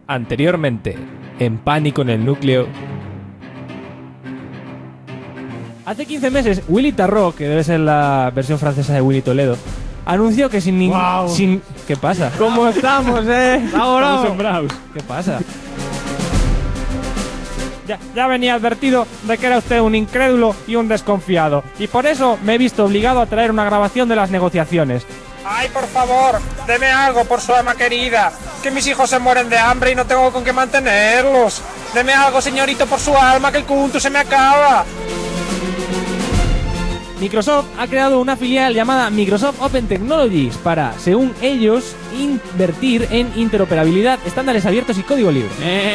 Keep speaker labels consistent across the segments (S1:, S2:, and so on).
S1: Anteriormente, en Pánico en el Núcleo. Hace 15 meses, Willy Tarró, que debe ser la versión francesa de Willy Toledo, anunció que sin ningún...
S2: Wow.
S1: ¿Qué pasa?
S2: ¿Cómo estamos,
S1: Estamos asombrados. ¿Qué pasa? Ya venía advertido de que era usted un incrédulo y un desconfiado, y por eso me he visto obligado a traer una grabación de las negociaciones.
S3: ¡Ay, por favor! ¡Deme algo por su alma querida! ¡Que mis hijos se mueren de hambre y no tengo con qué mantenerlos! ¡Deme algo, señorito, por su alma, que el cunto se me acaba!
S1: Microsoft ha creado una filial llamada Microsoft Open Technologies para, según ellos, invertir en interoperabilidad, estándares abiertos y código libre.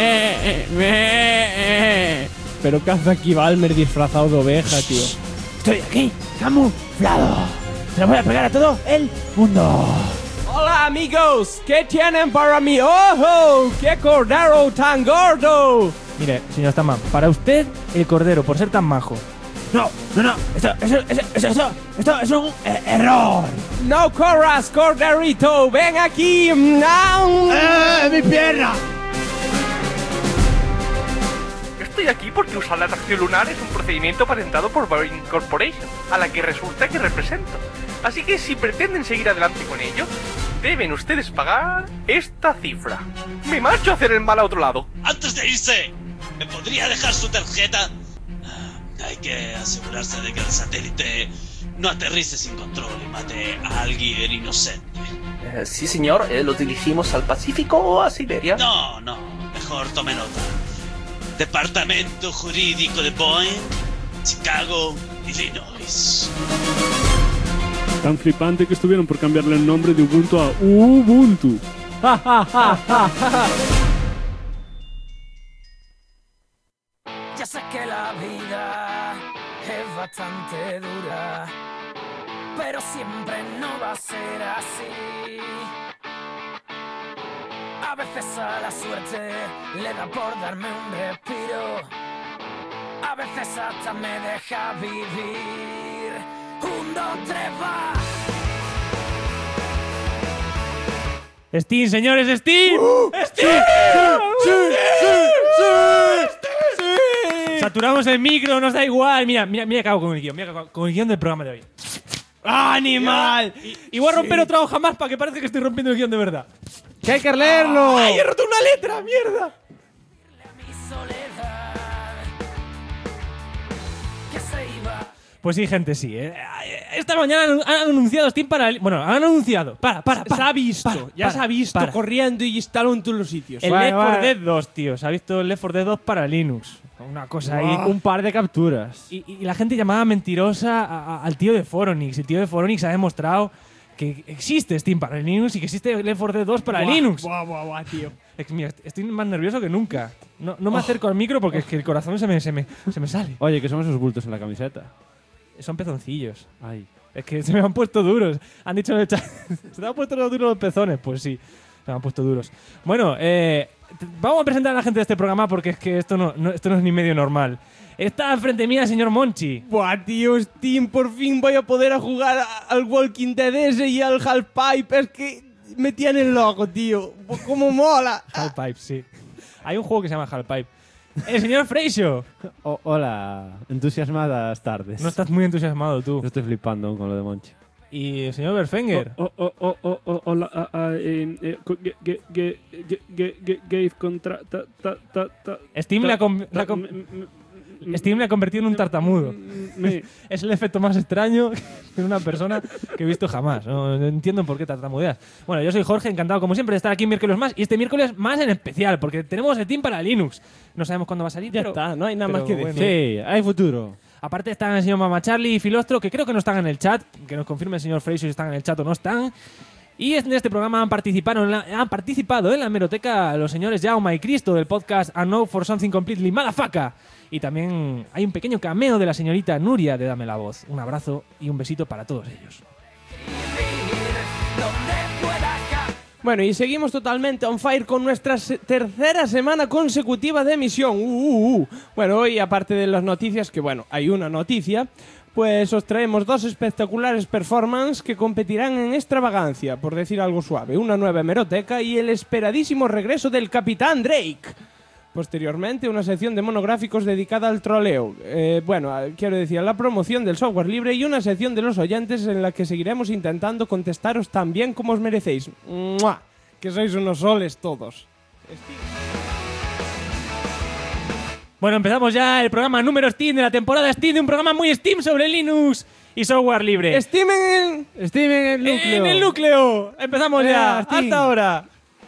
S2: Pero ¿qué hace aquí Balmer disfrazado de oveja, tío?
S4: Estoy aquí, camuflado. Se lo voy a pegar a todo el mundo.
S2: Hola, amigos. ¿Qué tienen para mi ojo? ¡Qué cordero tan gordo!
S1: Mire, señor Staman, para usted, el cordero, por ser tan majo.
S4: No. Esto es un error.
S2: ¡No corras, corderito! ¡Ven aquí!
S4: ¡Mi pierna!
S5: Estoy aquí porque usar la atracción lunar es un procedimiento patentado por Boeing Corporation, a la que resulta que represento. Así que si pretenden seguir adelante con ello, deben ustedes pagar esta cifra. Me marcho a hacer el mal a otro lado.
S6: Antes de irse, ¿me podría dejar su tarjeta? Hay que asegurarse de que el satélite no aterrice sin control y mate a alguien inocente.
S5: Sí, señor. ¿Lo dirigimos al Pacífico o a Siberia?
S6: No, mejor tome nota. Departamento Jurídico de Boeing, Chicago, Illinois.
S7: Tan flipante que estuvieron por cambiarle el nombre de Ubuntu a Ubuntu.
S8: Ya sé que la vida es bastante dura, pero siempre no va a ser así. A veces a la suerte le da por darme un respiro, a veces hasta me deja vivir. 1, 2, 3, va.
S1: ¡Steam, señores, Steam! ¡Steam! ¡Sí! Saturamos el micro, nos da igual. Mira, acabo con el guión. Mira, con el guión del programa de hoy.
S2: ¡Animal!
S1: Y voy a romper otra hoja más para que parezca que estoy rompiendo el guión de verdad.
S2: ¡Que hay que leerlo!
S1: ¡Ay, he roto una letra! ¡Mierda! Pues sí, gente, sí. Esta mañana han anunciado Steam para... Bueno, han anunciado...
S2: Se ha visto. Se ha visto corriendo y instalado en todos los sitios.
S1: El Left 4 Dead 2, tío. Se ha visto el Left 4 Dead 2 para Linux. Una cosa ahí.
S2: Un par de capturas.
S1: Y la gente llamaba mentirosa al tío de Foronix. El tío de Foronix ha demostrado que existe Steam para Linux y que existe Left 4 Dead 2 para Linux.
S2: Buah, tío.
S1: Mira, estoy más nervioso que nunca. No me acerco al micro porque es que el corazón se me sale.
S7: Oye, ¿qué son esos bultos en la camiseta?
S1: Son pezoncillos.
S7: Ay.
S1: Es que se me han puesto duros. Han dicho en el chat. ¿Se te han puesto duros los pezones? Pues sí, se me han puesto duros. Bueno, vamos a presentar a la gente de este programa porque es que esto no es ni medio normal. Está enfrente mía el señor Monchi.
S2: Buah, tío, Steam, por fin voy a poder jugar al Walking Dead ese y al Half-Pipe. Es que me tienen loco, tío. ¡Cómo mola!
S1: Half-Pipe, sí. Hay un juego que se llama Half-Pipe. El señor Freixo.
S7: Hola, entusiasmadas tardes.
S1: No estás muy entusiasmado tú.
S7: Yo estoy flipando con lo de Monchi.
S1: Y el señor Berfenger.
S7: Hola, Gabe contra...
S1: Steam le ha convertido en un tartamudo. Es el efecto más extraño en una persona que he visto jamás. No entiendo por qué tartamudeas. Bueno, yo soy Jorge, encantado como siempre de estar aquí un miércoles más. Y este miércoles más en especial, porque tenemos Steam para Linux. No sabemos cuándo va a salir,
S2: Ya está, no hay nada más que decir.
S7: Sí, hay futuro.
S1: Aparte están el señor Mama Charlie y Filostro, que creo que no están en el chat. Que nos confirme el señor Freixo si están en el chat o no están. Y en este programa han participado en la hemeroteca los señores Jaume y Cristo del podcast A No For Something Completely Motherfucker. Y también hay un pequeño cameo de la señorita Nuria de Dame la Voz. Un abrazo y un besito para todos ellos.
S2: Bueno, y seguimos totalmente on fire con nuestra tercera semana consecutiva de emisión. Bueno, hoy, aparte de las noticias, que bueno, hay una noticia, pues os traemos dos espectaculares performances que competirán en extravagancia, por decir algo suave, una nueva hemeroteca y el esperadísimo regreso del Capitán Drake. Posteriormente, una sección de monográficos dedicada al troleo. Quiero decir, a la promoción del software libre y una sección de los oyentes en la que seguiremos intentando contestaros tan bien como os merecéis. ¡Mua! Que sois unos soles todos.
S1: Bueno, empezamos ya el programa número Steam de la temporada Steam, de un programa muy Steam sobre Linux y software libre.
S2: Steam en el núcleo.
S1: En el núcleo. Empezamos ya.
S2: Steam.
S1: Hasta ahora.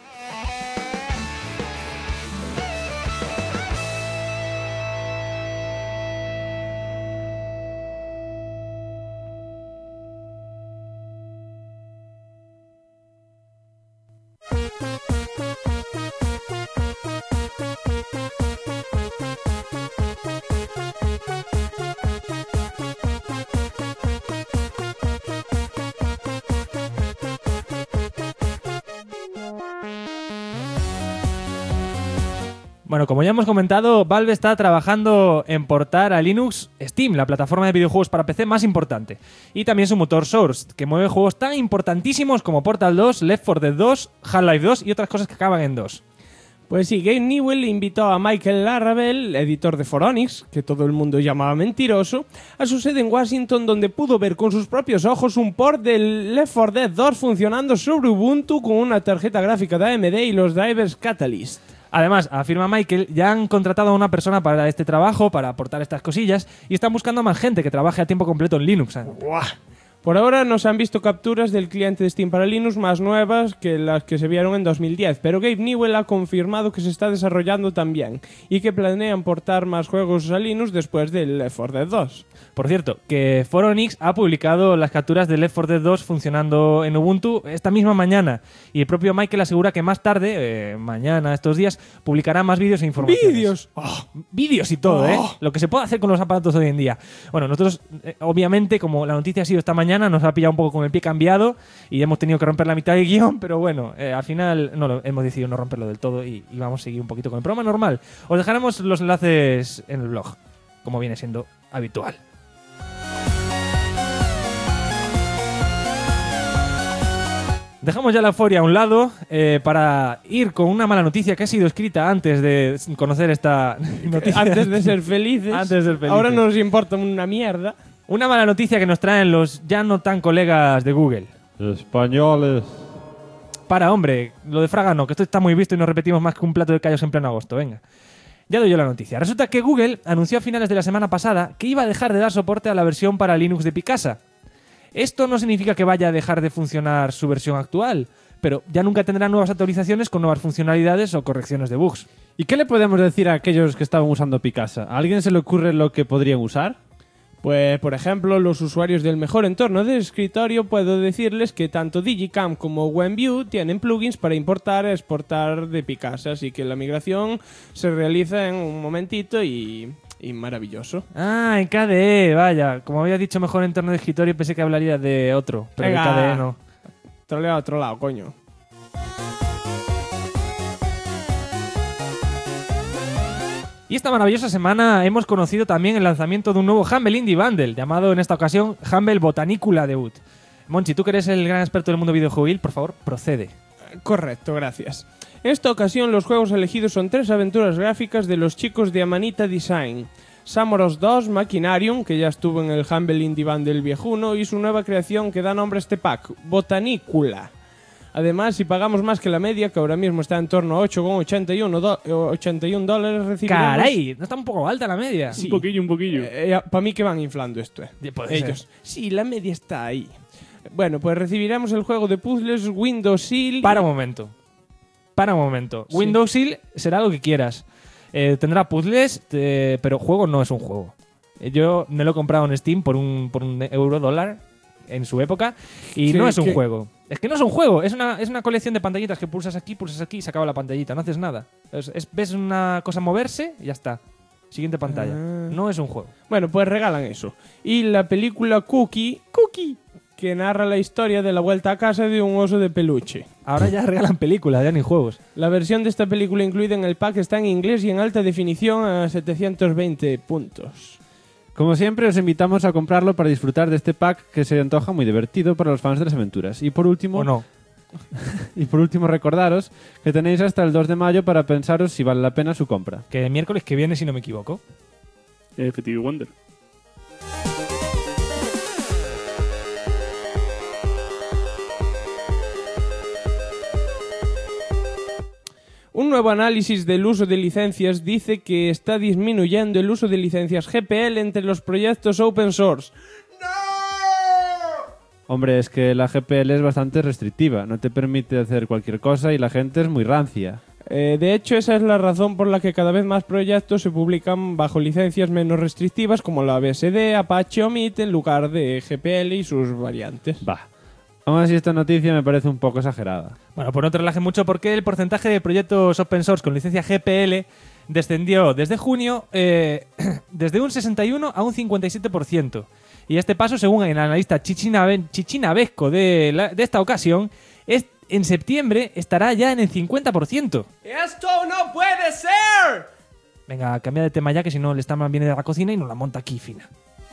S1: Bueno, como ya hemos comentado, Valve está trabajando en portar a Linux Steam, la plataforma de videojuegos para PC más importante. Y también su motor Source, que mueve juegos tan importantísimos como Portal 2, Left 4 Dead 2, Half-Life 2 y otras cosas que acaban en 2.
S2: Pues sí, Gabe Newell invitó a Michael Laravel, editor de Foronix, que todo el mundo llamaba mentiroso, a su sede en Washington, donde pudo ver con sus propios ojos un port del Left 4 Dead 2 funcionando sobre Ubuntu con una tarjeta gráfica de AMD y los drivers Catalyst.
S1: Además, afirma Michael, ya han contratado a una persona para este trabajo, para aportar estas cosillas, y están buscando a más gente que trabaje a tiempo completo en Linux.
S2: ¡Buah! Por ahora no se han visto capturas del cliente de Steam para Linux más nuevas que las que se vieron en 2010, pero Gabe Newell ha confirmado que se está desarrollando también y que planean portar más juegos a Linux después del Left 4 Dead 2.
S1: Por cierto, que Foronix ha publicado las capturas de Left 4 Dead 2 funcionando en Ubuntu esta misma mañana, y el propio Michael asegura que más tarde, mañana, estos días, publicará más vídeos e informaciones.
S2: ¡Vídeos!
S1: Vídeos y todo, lo que se puede hacer con los aparatos hoy en día. Bueno, nosotros, obviamente, como la noticia ha sido esta mañana, nos ha pillado un poco con el pie cambiado y hemos tenido que romper la mitad del guión, pero bueno, al final hemos decidido no romperlo del todo y vamos a seguir un poquito con el programa normal. Os dejaremos los enlaces en el blog, como viene siendo habitual. Dejamos ya la euforia a un lado para ir con una mala noticia que ha sido escrita antes de conocer esta noticia.
S2: Antes de ser felices.
S1: Antes de ser felices.
S2: Ahora no nos importa una mierda.
S1: Una mala noticia que nos traen los ya no tan colegas de Google.
S9: Españoles.
S1: Para, hombre, lo de Fraga no, que esto está muy visto y nos repetimos más que un plato de callos en pleno agosto. Venga. Ya doy yo la noticia. Resulta que Google anunció a finales de la semana pasada que iba a dejar de dar soporte a la versión para Linux de Picasa. Esto no significa que vaya a dejar de funcionar su versión actual, pero ya nunca tendrá nuevas actualizaciones con nuevas funcionalidades o correcciones de bugs.
S9: ¿Y qué le podemos decir a aquellos que estaban usando Picasa? ¿A alguien se le ocurre lo que podrían usar?
S2: Pues, por ejemplo, los usuarios del mejor entorno de escritorio puedo decirles que tanto Digicam como WebView tienen plugins para importar y exportar de Picasa, así que la migración se realiza en un momentito y maravilloso.
S1: Ah, en KDE, vaya. Como había dicho mejor entorno de escritorio, pensé que hablaría de otro, pero
S2: Venga,
S1: de KDE no.
S2: Trolea a otro lado, coño.
S1: Y esta maravillosa semana hemos conocido también el lanzamiento de un nuevo Humble Indie Bundle, llamado en esta ocasión Humble Botanicula Debut. Monchi, tú que eres el gran experto del mundo videojuegil, por favor, procede.
S2: Correcto, gracias. En esta ocasión los juegos elegidos son 3 aventuras gráficas de los chicos de Amanita Design. Samoros 2, Machinarium, que ya estuvo en el Humble Indie Bundle viejuno, y su nueva creación que da nombre a este pack, Botanicula. Además, si pagamos más que la media, que ahora mismo está en torno a $8,81, recibiremos...
S1: ¡Caray! ¿No está un poco alta la media?
S2: Sí.
S7: Un poquillo.
S2: Para mí que van inflando esto,
S1: Puede
S2: ellos.
S1: ser.
S2: Sí, la media está ahí. Bueno, pues recibiremos el juego de puzzles Windows Seal...
S1: Para un momento. Sí. Windows Seal será lo que quieras. Tendrá puzzles, pero juego no es un juego. Yo me lo he comprado en Steam por un $1 en su época y
S2: Sí,
S1: no es un
S2: que-
S1: juego. Es que no es un juego, es una colección de pantallitas que pulsas aquí y se acaba la pantallita, no haces nada. Ves una cosa moverse y ya está. Siguiente pantalla.
S2: Ah.
S1: No es un juego.
S2: Bueno, pues regalan eso. Y la película Cookie, que narra la historia de la vuelta a casa de un oso de peluche.
S1: Ahora ya regalan películas, ya ni juegos.
S2: La versión de esta película incluida en el pack está en inglés y en alta definición a 720 puntos.
S9: Como siempre, os invitamos a comprarlo para disfrutar de este pack que se antoja muy divertido para los fans de las aventuras. Y por último,
S1: ¿O no?
S9: y por último, recordaros que tenéis hasta el 2 de mayo para pensaros si vale la pena su compra.
S1: Que miércoles que viene, si no me equivoco.
S7: Effective Wonder.
S2: Un nuevo análisis del uso de licencias dice que está disminuyendo el uso de licencias GPL entre los proyectos open source.
S9: Hombre, es que la GPL es bastante restrictiva, no te permite hacer cualquier cosa y la gente es muy rancia.
S2: De hecho, esa es la razón por la que cada vez más proyectos se publican bajo licencias menos restrictivas como la BSD, Apache o MIT en lugar de GPL y sus variantes.
S9: Bah. Aún así, esta noticia me parece un poco exagerada.
S1: Bueno, pues no te relajes mucho porque el porcentaje de proyectos open source con licencia GPL descendió desde junio desde un 61 a un 57%. Y este paso, según el analista chichinabesco de esta ocasión, en septiembre estará ya en el 50%.
S2: ¡Esto no puede ser!
S1: Venga, cambia de tema ya, que si no, el Starman viene de la cocina y nos la monta aquí fina.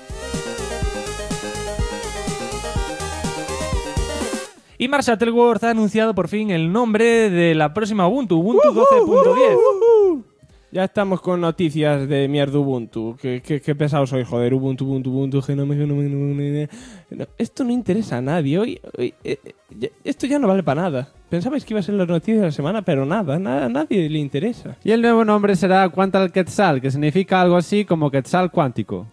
S1: Y Mark Shuttleworth ha anunciado por fin el nombre de la próxima Ubuntu 12.10.
S2: Ya estamos con noticias de mierda Ubuntu. Qué pesado soy, joder. Ubuntu. Esto no interesa a nadie. Hoy, esto ya no vale para nada. Pensabais que iba a ser la noticia de la semana, pero nada, a nadie le interesa.
S9: Y el nuevo nombre será Quantal Quetzal, que significa algo así como Quetzal cuántico.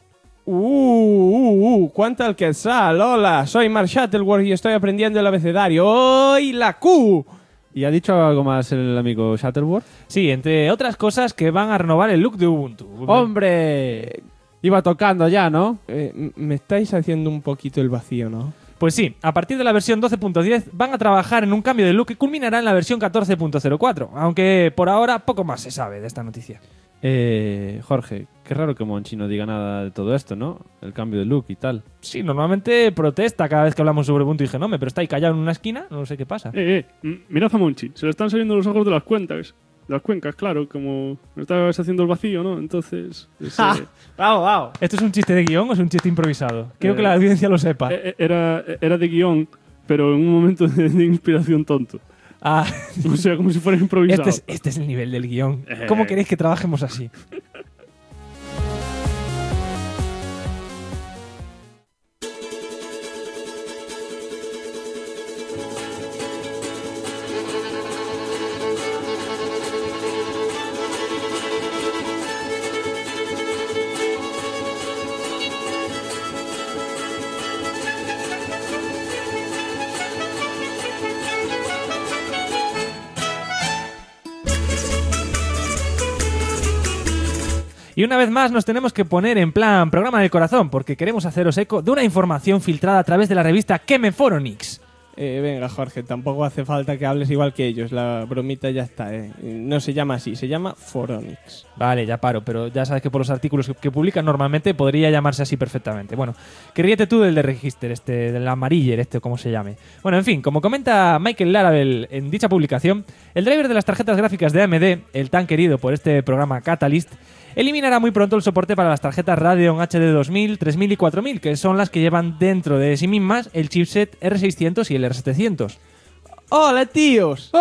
S2: Quantal Quetzal. Hola, soy Mark Shuttleworth y estoy aprendiendo el abecedario. ¡Hoy la Q!
S9: ¿Y ha dicho algo más el amigo Shuttleworth?
S1: Sí, entre otras cosas que van a renovar el look de Ubuntu.
S9: ¡Hombre! Iba tocando ya, ¿no?
S2: Me estáis haciendo un poquito el vacío, ¿no?
S1: Pues sí, a partir de la versión 12.10 van a trabajar en un cambio de look que culminará en la versión 14.04, aunque por ahora poco más se sabe de esta noticia.
S9: Jorge, qué raro que Monchi no diga nada de todo esto, ¿no? El cambio de look y tal.
S1: Sí, normalmente protesta cada vez que hablamos sobre Ubuntu y Genome, pero está ahí callado en una esquina, no sé qué pasa.
S7: Mirad a Monchi, se le están saliendo los ojos de las cuencas. De las cuencas, claro, como estabas haciendo el vacío, ¿no? Entonces...
S2: ¡Bravo!
S1: ¿Esto es un chiste de guión o es un chiste improvisado? Quiero que la audiencia lo sepa.
S7: Era de guión, pero en un momento de inspiración tonto.
S1: Ah,
S7: o sea, como si fuera improvisado.
S1: Este es el nivel del guión. ¿Cómo queréis que trabajemos así? Y una vez más nos tenemos que poner en plan programa del corazón, porque queremos haceros eco de una información filtrada a través de la revista Kemeforonix.
S2: Venga, Jorge, tampoco hace falta que hables igual que ellos. La bromita ya está, No se llama así, se llama Foronix.
S1: Vale, ya paro, pero ya sabes que por los artículos que publican normalmente podría llamarse así perfectamente. Bueno, que ríete tú del de Register, del Amariller, como se llame. Bueno, en fin, como comenta Michael Laravel en dicha publicación, el driver de las tarjetas gráficas de AMD, el tan querido por este programa Catalyst, eliminará muy pronto el soporte para las tarjetas Radeon HD 2000, 3000 y 4000, que son las que llevan dentro de sí mismas el chipset R600 y el R700.
S2: ¡Hola, tíos!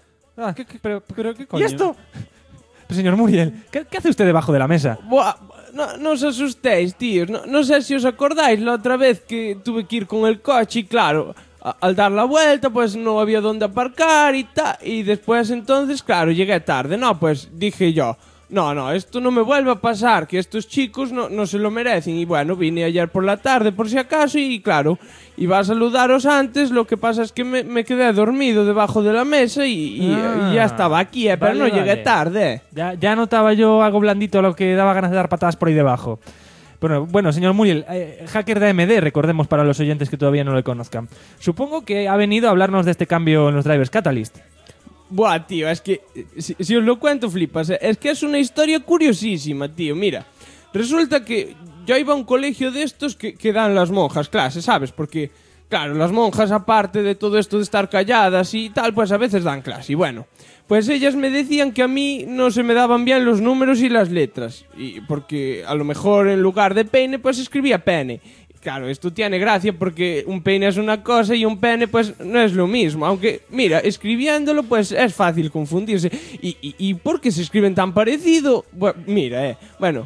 S1: Pero ¿qué coño? ¿Y esto? Pero, señor Muriel, ¿qué hace usted debajo de la mesa?
S2: Buah, no os asustéis, tíos. No sé si os acordáis la otra vez que tuve que ir con el coche y claro, al dar la vuelta pues no había dónde aparcar y tal. Y después entonces, claro, llegué tarde. No, pues dije yo... No, esto no me vuelve a pasar, que estos chicos no se lo merecen. Y bueno, vine ayer por la tarde por si acaso y claro, iba a saludaros antes, lo que pasa es que me quedé dormido debajo de la mesa y ya estaba aquí, pero no llegué tarde.
S1: Ya notaba yo algo blandito a lo que daba ganas de dar patadas por ahí debajo. Bueno, señor Muriel, hacker de AMD, recordemos para los oyentes que todavía no lo conozcan. Supongo que ha venido a hablarnos de este cambio en los drivers Catalyst.
S2: Buah, tío, es que si os lo cuento flipas. Es que es una historia curiosísima, tío. Mira, resulta que yo iba a un colegio de estos que dan las monjas clases, ¿sabes? Porque claro, las monjas, aparte de todo esto de estar calladas y tal, pues a veces dan clase. Y bueno, pues ellas me decían que a mí no se me daban bien los números y las letras. Y porque a lo mejor en lugar de peine, pues escribía pene. Claro, esto tiene gracia porque un peine es una cosa y un pene pues no es lo mismo. Aunque, mira, escribiéndolo pues es fácil confundirse. ¿Y por qué se escriben tan parecido? Mira, bueno,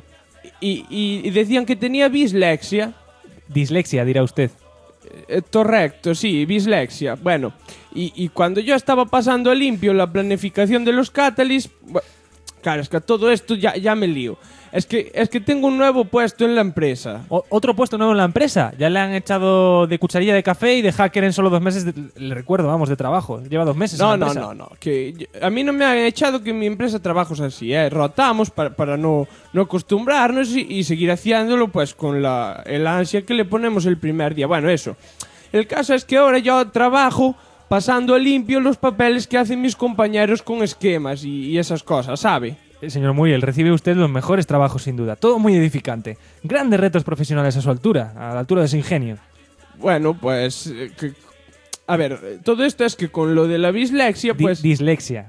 S2: y decían que tenía dislexia.
S1: Dislexia, dirá usted.
S2: Correcto, sí, dislexia. Bueno, y cuando yo estaba pasando a limpio la planificación de los catalysts, claro, es que todo esto ya me lío. Es que tengo un nuevo puesto en la empresa.
S1: ¿Otro puesto nuevo en la empresa? Ya le han echado de cucharilla de café y de hacker en solo 2 meses, le recuerdo, vamos, de trabajo. Lleva 2 meses en la empresa.
S2: No. Que a mí no me han echado que en mi empresa trabajos así, rotamos para no acostumbrarnos y seguir haciéndolo pues con el ansia que le ponemos el primer día. Bueno, eso. El caso es que ahora yo trabajo pasando a limpio los papeles que hacen mis compañeros con esquemas y esas cosas, ¿sabe?
S1: Señor Muriel, recibe usted los mejores trabajos sin duda. Todo muy edificante. Grandes retos profesionales a su altura, a la altura de su ingenio.
S2: Bueno, pues... a ver, todo esto es que con lo de la dislexia, pues...
S1: Dislexia.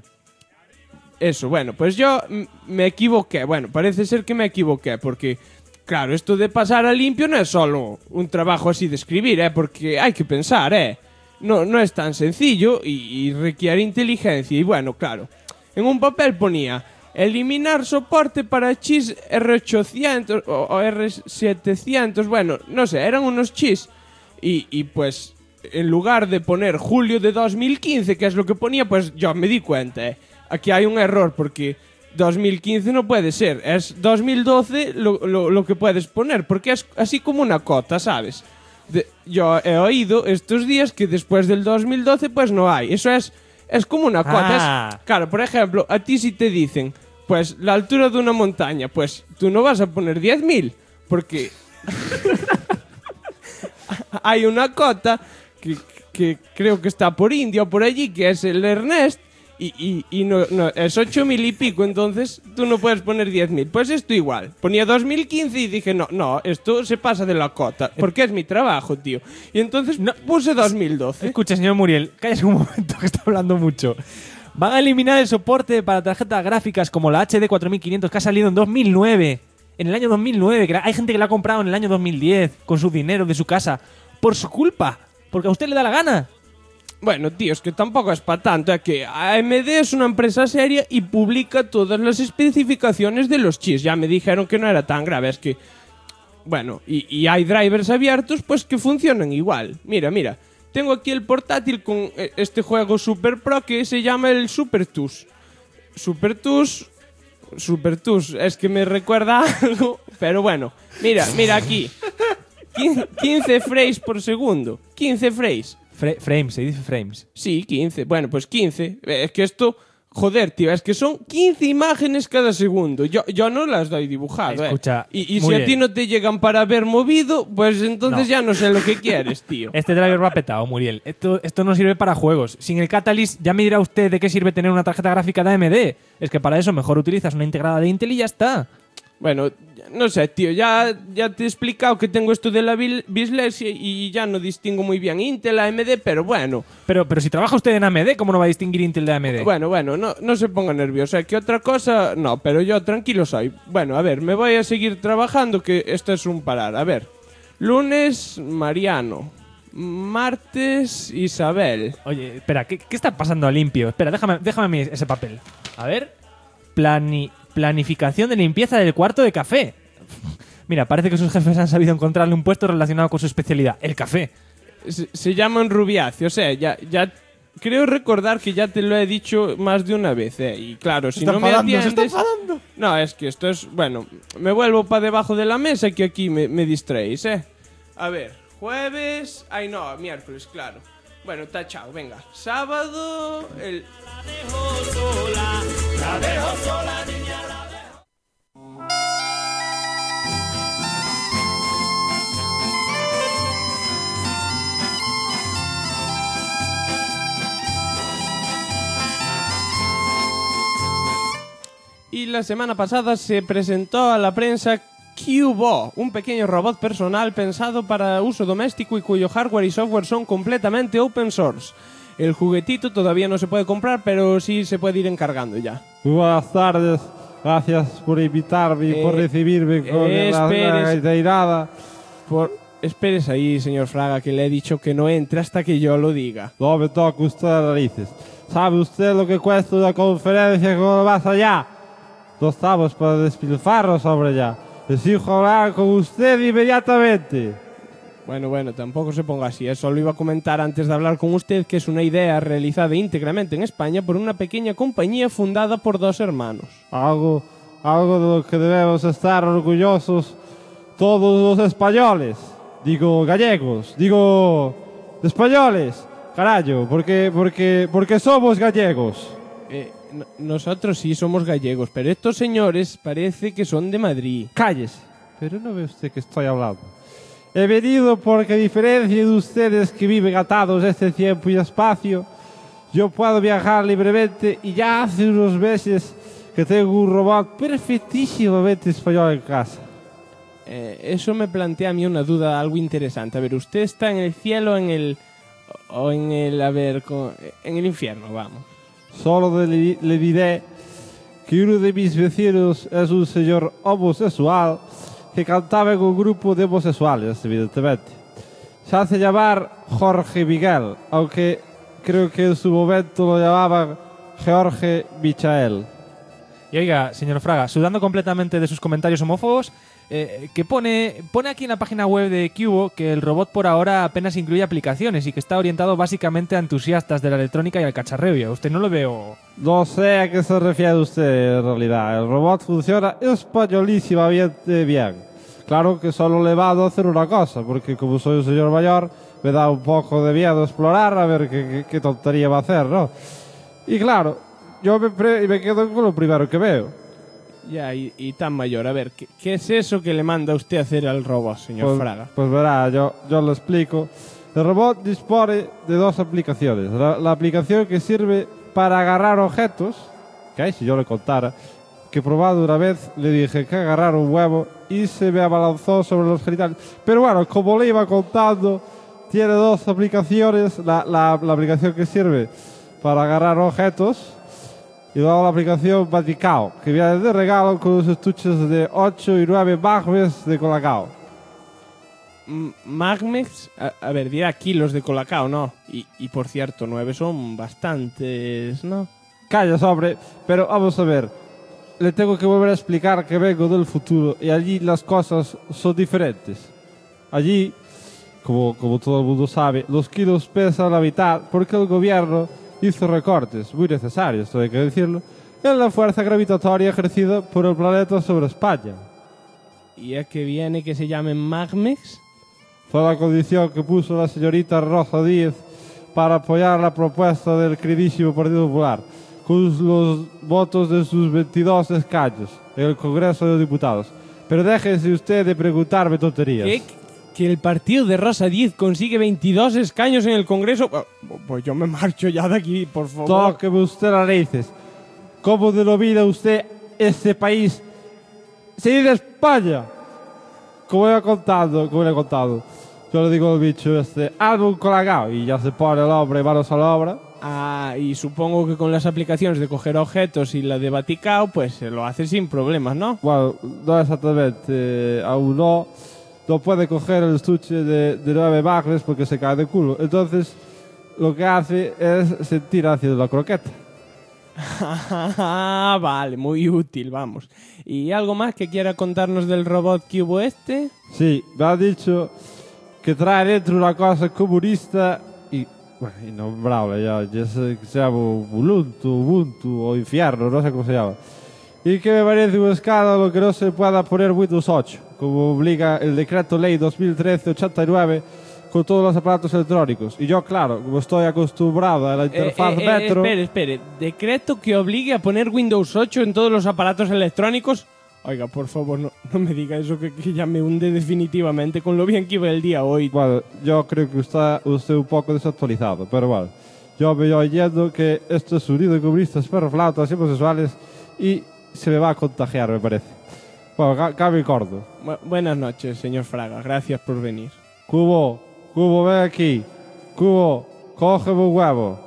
S2: Eso, bueno, pues yo me equivoqué. Bueno, parece ser que me equivoqué porque... Claro, esto de pasar a limpio no es solo un trabajo así de escribir, porque hay que pensar, No es tan sencillo y requiere inteligencia. Y bueno, claro, en un papel ponía... eliminar soporte para chis R800 o R700, bueno, no sé, eran unos chis. Y pues, en lugar de poner julio de 2015, que es lo que ponía, pues yo me di cuenta, Aquí hay un error, porque 2015 no puede ser, es 2012 lo que puedes poner, porque es así como una cota, ¿sabes? Yo he oído estos días que después del 2012, pues no hay, eso es como una cota. Claro, por ejemplo, a ti si te dicen, pues la altura de una montaña, pues tú no vas a poner 10.000, porque hay una cota que creo que está por India o por allí, que es el Ernest, y no, es 8.000 y pico, entonces tú no puedes poner 10.000. Pues esto igual, ponía 2015 y dije, no, esto se pasa de la cota, porque es mi trabajo, tío. Y entonces puse 2012.
S1: Escucha, señor Muriel, cállese un momento que está hablando mucho. Van a eliminar el soporte para tarjetas gráficas como la HD 4500 que ha salido en 2009. En el año 2009, que hay gente que la ha comprado en el año 2010 con su dinero de su casa. Por su culpa, porque a usted le da la gana.
S2: Bueno, tío, es que tampoco es para tanto. Es que AMD es una empresa seria y publica todas las especificaciones de los chips. Ya me dijeron que no era tan grave, es que... Bueno, y hay drivers abiertos pues que funcionan igual. Mira. Tengo aquí el portátil con este juego Super Pro que se llama el Super TUS. Super TUS, es que me recuerda algo, pero bueno. Mira aquí. 15 frames por segundo. 15 frames.
S1: Frames, se dice frames.
S2: Sí, 15. Bueno, pues 15. Es que esto... Joder, tío, es que son 15 imágenes cada segundo. Yo no las doy dibujado,
S1: Escucha,
S2: Y si a ti no te llegan para ver movido, pues entonces ya no sé lo que quieres, tío.
S1: Este driver va petado, Muriel. Esto no sirve para juegos. Sin el Catalyst, ya me dirá usted de qué sirve tener una tarjeta gráfica de AMD. Es que para eso mejor utilizas una integrada de Intel y ya está.
S2: Bueno, no sé, tío, ya te he explicado que tengo esto de la dislexia y ya no distingo muy bien Intel, AMD, pero bueno.
S1: Pero si trabaja usted en AMD, ¿cómo no va a distinguir Intel de AMD?
S2: Bueno, no se ponga nervioso, que otra cosa, no, pero yo tranquilo soy. Bueno, a ver, me voy a seguir trabajando, que esto es un parar. A ver, lunes, Mariano. Martes, Isabel.
S1: Oye, espera, ¿qué está pasando a limpio? Espera, déjame a mí ese papel. A ver, planificación de limpieza del cuarto de café. Mira, parece que sus jefes han sabido encontrarle un puesto relacionado con su especialidad, el café.
S2: Se llaman Rubiáceo, o sea, ya creo recordar que ya te lo he dicho más de una vez, Y claro, si no me atiendes...
S4: ¡Se está enfadando!
S2: No, es que esto es... Bueno, me vuelvo para debajo de la mesa que aquí me distraéis, A ver, jueves... Ay, no, miércoles, claro. Bueno, tachao, venga. Sábado, el... La dejo sola, niña, Y la semana pasada se presentó a la prensa Cubo, un pequeño robot personal pensado para uso doméstico y cuyo hardware y software son completamente open source. El juguetito todavía no se puede comprar, pero sí se puede ir encargando ya.
S9: Buenas tardes, gracias por invitarme y por recibirme con la ideirada.
S2: Espérese ahí, señor Fraga, que le he dicho que no entre hasta que yo lo diga.
S9: No me toque usted las narices. ¿Sabe usted lo que cuesta una conferencia con más allá? No estamos para despilfarros sobre ya. Exijo hablar con usted inmediatamente.
S2: Bueno, tampoco se ponga así. Solo iba a comentar antes de hablar con usted que es una idea realizada íntegramente en España por una pequeña compañía fundada por 2 hermanos.
S9: Algo de lo que debemos estar orgullosos todos los españoles. Digo gallegos, digo españoles. Carayo, porque somos gallegos.
S2: Nosotros sí somos gallegos, pero estos señores parece que son de Madrid.
S9: Cállese. Pero no ve usted que estoy hablando. He venido porque, a diferencia de ustedes que viven atados a este tiempo y espacio, yo puedo viajar libremente y ya hace unos meses que tengo un robot perfectísimamente español en casa.
S2: Eso me plantea a mí una duda algo interesante. A ver, ¿usted está en el cielo en el infierno, vamos?
S9: Solo le diré que uno de mis vecinos es un señor homosexual que cantaba en un grupo de homosexuales, evidentemente. Se hace llamar Jorge Miguel, aunque creo que en su momento lo llamaban Jorge Michael.
S1: Y oiga, señor Fraga, sudando completamente de sus comentarios homófobos, que pone aquí en la página web de Cubo que el robot por ahora apenas incluye aplicaciones y que está orientado básicamente a entusiastas de la electrónica y al cacharreo. ¿Y a usted no lo veo?
S9: No sé a qué se refiere usted en realidad. El robot funciona españolísimamente bien. Claro que solo le va a hacer una cosa, porque como soy un señor mayor, me da un poco de miedo explorar a ver qué tontería va a hacer, ¿no? Y claro, yo me quedo con lo primero que veo.
S2: Ya, y tan mayor. A ver, ¿qué es eso que le manda usted a hacer al robot, señor Fraga?
S9: Pues verá, yo lo explico. El robot dispone de 2 aplicaciones. La aplicación que sirve para agarrar objetos, que si yo le contara, que probado una vez le dije que agarrar un huevo y se me abalanzó sobre los genitales. Pero bueno, como le iba contando, tiene 2 aplicaciones. La aplicación que sirve para agarrar objetos y luego la aplicación Vaticao, que viene de regalo con los estuches de 8 y 9 magmes de Colacao.
S2: Magmex, a ver, dirá kilos de Colacao, ¿no? Y por cierto, 9 son bastantes, ¿no?
S9: Calla, hombre, pero vamos a ver. Le tengo que volver a explicar que vengo del futuro y allí las cosas son diferentes. Allí, como todo el mundo sabe, los kilos pesan la mitad porque el gobierno hizo recortes, muy necesarios, esto hay que decirlo, en la fuerza gravitatoria ejercida por el planeta sobre España.
S2: ¿Y a qué viene que se llame Magmex?
S9: Fue la condición que puso la señorita Rosa Díez para apoyar la propuesta del queridísimo Partido Popular, con los votos de sus 22 escaños en el Congreso de los Diputados. Pero déjese usted de preguntarme tonterías.
S2: ¿Que el partido de Rosa Díez consigue 22 escaños en el Congreso? Pues yo me marcho ya de aquí, por favor.
S9: Tóqueme usted las narices. ¿Cómo denomina usted este país? Se dice España. Como le he contado. Yo le digo al bicho hazme un colacao y ya se pone el hombre manos a la obra.
S2: Ah, y supongo que con las aplicaciones de coger objetos y la de Vaticao, pues se lo hace sin problemas, ¿no?
S9: Bueno, no exactamente. Aún no puede coger el estuche de 9 magnes porque se cae de culo. Entonces, lo que hace es sentir ácido la croqueta.
S2: Vale, muy útil, vamos. ¿Y algo más que quiera contarnos del robot Cubo este?
S9: Sí, me ha dicho que trae dentro una cosa comunista y innombrable, ya se llama Ubuntu o Infierno, no sé cómo se llama. Y que me parece un escándalo que no se pueda poner Windows 8, como obliga el decreto ley 2013-89 con todos los aparatos electrónicos. Y yo, claro, como estoy acostumbrado a la interfaz Metro...
S2: Espere, ¿decreto que obligue a poner Windows 8 en todos los aparatos electrónicos? Oiga, por favor, no me diga eso que ya me hunde definitivamente con lo bien que iba el día hoy.
S9: Bueno, yo creo que está usted un poco desactualizado, pero bueno. Yo me voy oyendo que esto es unido de comunistas, perroflautas y homosexuales y se me va a contagiar, me parece. Bueno, Gaby Cordo.
S2: Buenas noches, señor Fraga. Gracias por venir.
S9: Cubo, ven aquí. Cubo, cógeme un huevo.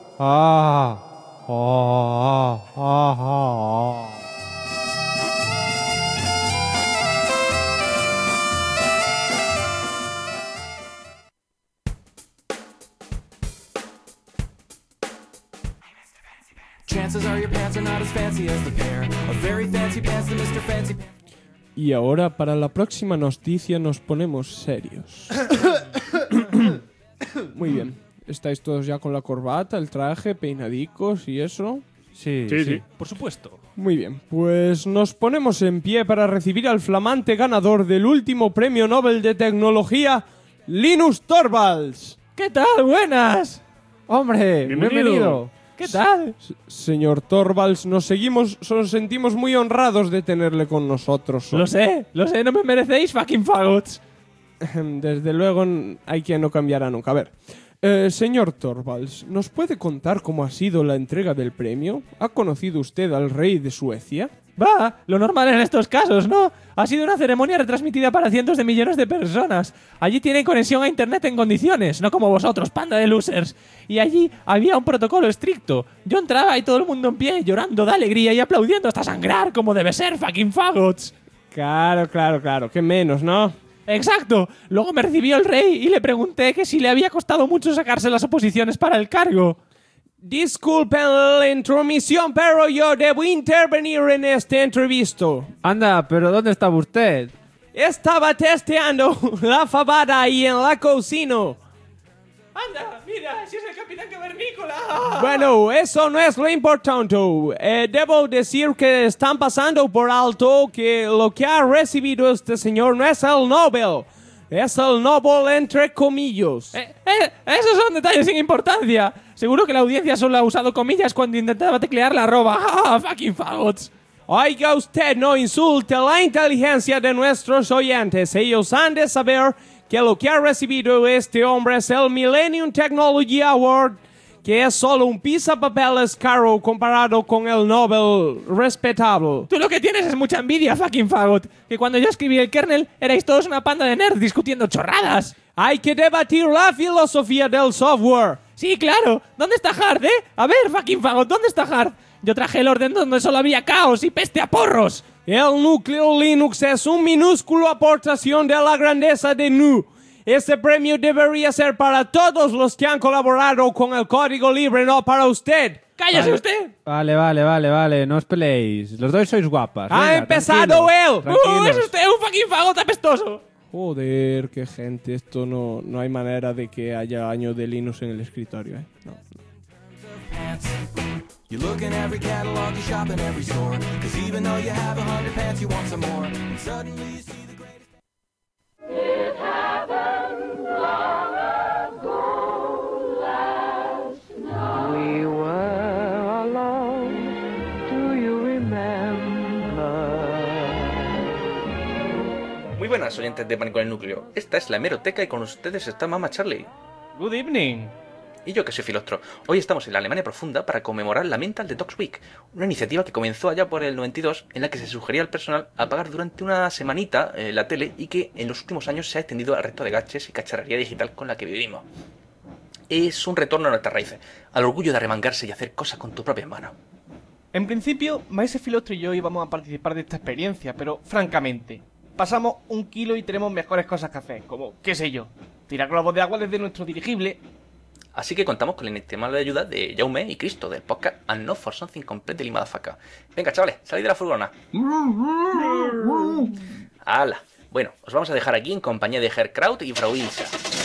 S8: Chances are your pants are not as fancy as the pair of very fancy pants that Mr. Fancy Pants.
S2: Y ahora, para la próxima noticia, nos ponemos serios. Muy bien. ¿Estáis todos ya con la corbata, el traje, peinadicos y eso?
S1: Sí. Por supuesto.
S2: Muy bien. Pues nos ponemos en pie para recibir al flamante ganador del último premio Nobel de Tecnología, Linus Torvalds.
S1: ¿Qué tal? Buenas.
S9: Hombre, bienvenido.
S1: ¿Qué tal?
S2: Señor Torvalds, nos sentimos muy honrados de tenerle con nosotros.
S1: Lo sé, no me merecéis, fucking fagots.
S2: Desde luego hay quien no cambiará nunca. A ver, señor Torvalds, ¿nos puede contar cómo ha sido la entrega del premio? ¿Ha conocido usted al rey de Suecia?
S1: Va, lo normal en estos casos, ¿no? Ha sido una ceremonia retransmitida para cientos de millones de personas. Allí tienen conexión a internet en condiciones, no como vosotros, panda de losers. Y allí había un protocolo estricto. Yo entraba y todo el mundo en pie, llorando de alegría y aplaudiendo hasta sangrar, como debe ser, fucking fagots.
S2: Claro, qué menos, ¿no?
S1: Exacto. Luego me recibió el rey y le pregunté que si le había costado mucho sacarse las oposiciones para el cargo.
S2: Disculpen la intromisión, pero yo debo intervenir en este entrevisto.
S9: Anda, pero ¿dónde estaba usted?
S2: Estaba testeando la fabada ahí en la cocina.
S1: Anda, mira, si es el capitán cavernícola.
S2: Bueno, eso no es lo importante. Debo decir que están pasando por alto que lo que ha recibido este señor no es el Nobel. Es el Nobel entre comillas.
S1: Esos son detalles sin importancia. Seguro que la audiencia solo ha usado comillas cuando intentaba teclear la arroba. Fucking fagots.
S2: Oiga usted, no insulte la inteligencia de nuestros oyentes. Ellos han de saber que lo que ha recibido este hombre es el Millennium Technology Award, que es solo un pisapapeles caro comparado con el Nobel respetable.
S1: Tú lo que tienes es mucha envidia, fucking fagot. Que cuando yo escribí el kernel, erais todos una panda de nerds discutiendo chorradas.
S2: Hay que debatir la filosofía del software.
S1: Sí, claro. ¿Dónde está Hard, eh? A ver, fucking fagot, ¿dónde está Hard? Yo traje el orden donde solo había caos y peste a porros.
S2: El núcleo Linux es un minúsculo aportación de la grandeza de GNU. Este premio debería ser para todos los que han colaborado con el código libre, no para usted.
S1: ¡Cállese usted!
S9: Vale, no os peleéis. Los dos sois guapas.
S2: ¡Ha
S9: Venga,
S2: empezado él!
S1: ¡Es usted un fucking fagot apestoso!
S2: Joder, qué gente. Esto no hay manera de que haya año de Linux en el escritorio, ¿eh? No.
S8: You look in every catalog, you shop in every store. Cause even though you have 100 pants, you want some more. And suddenly you see the greatest.
S10: It happened long ago last night. We were alone. Do you remember?
S5: Muy buenas, oyentes de Pánico en el Núcleo. Esta es la Hemeroteca y con ustedes está Mama Charlie.
S1: Good evening.
S5: Y yo, que soy Filostro. Hoy estamos en la Alemania profunda para conmemorar la Mental Detox Week, una iniciativa que comenzó allá por el 92, en la que se sugería al personal apagar durante una semanita la tele y que en los últimos años se ha extendido al resto de gadgets y cacharrería digital con la que vivimos. Es un retorno a nuestras raíces, al orgullo de arremangarse y hacer cosas con tu propia mano.
S11: En principio, Maese Filostro y yo íbamos a participar de esta experiencia, pero francamente, pasamos 1 kilo y tenemos mejores cosas que hacer, como, qué sé yo, tirar globos de agua desde nuestro dirigible.
S5: Así que contamos con la inestimable ayuda de Jaume y Cristo del podcast And Not For Something Completely Motherfucker. Venga, chavales, salid de la furgona. ¡Hala! Bueno, os vamos a dejar aquí en compañía de Herr Kraut y Frau Ilsa.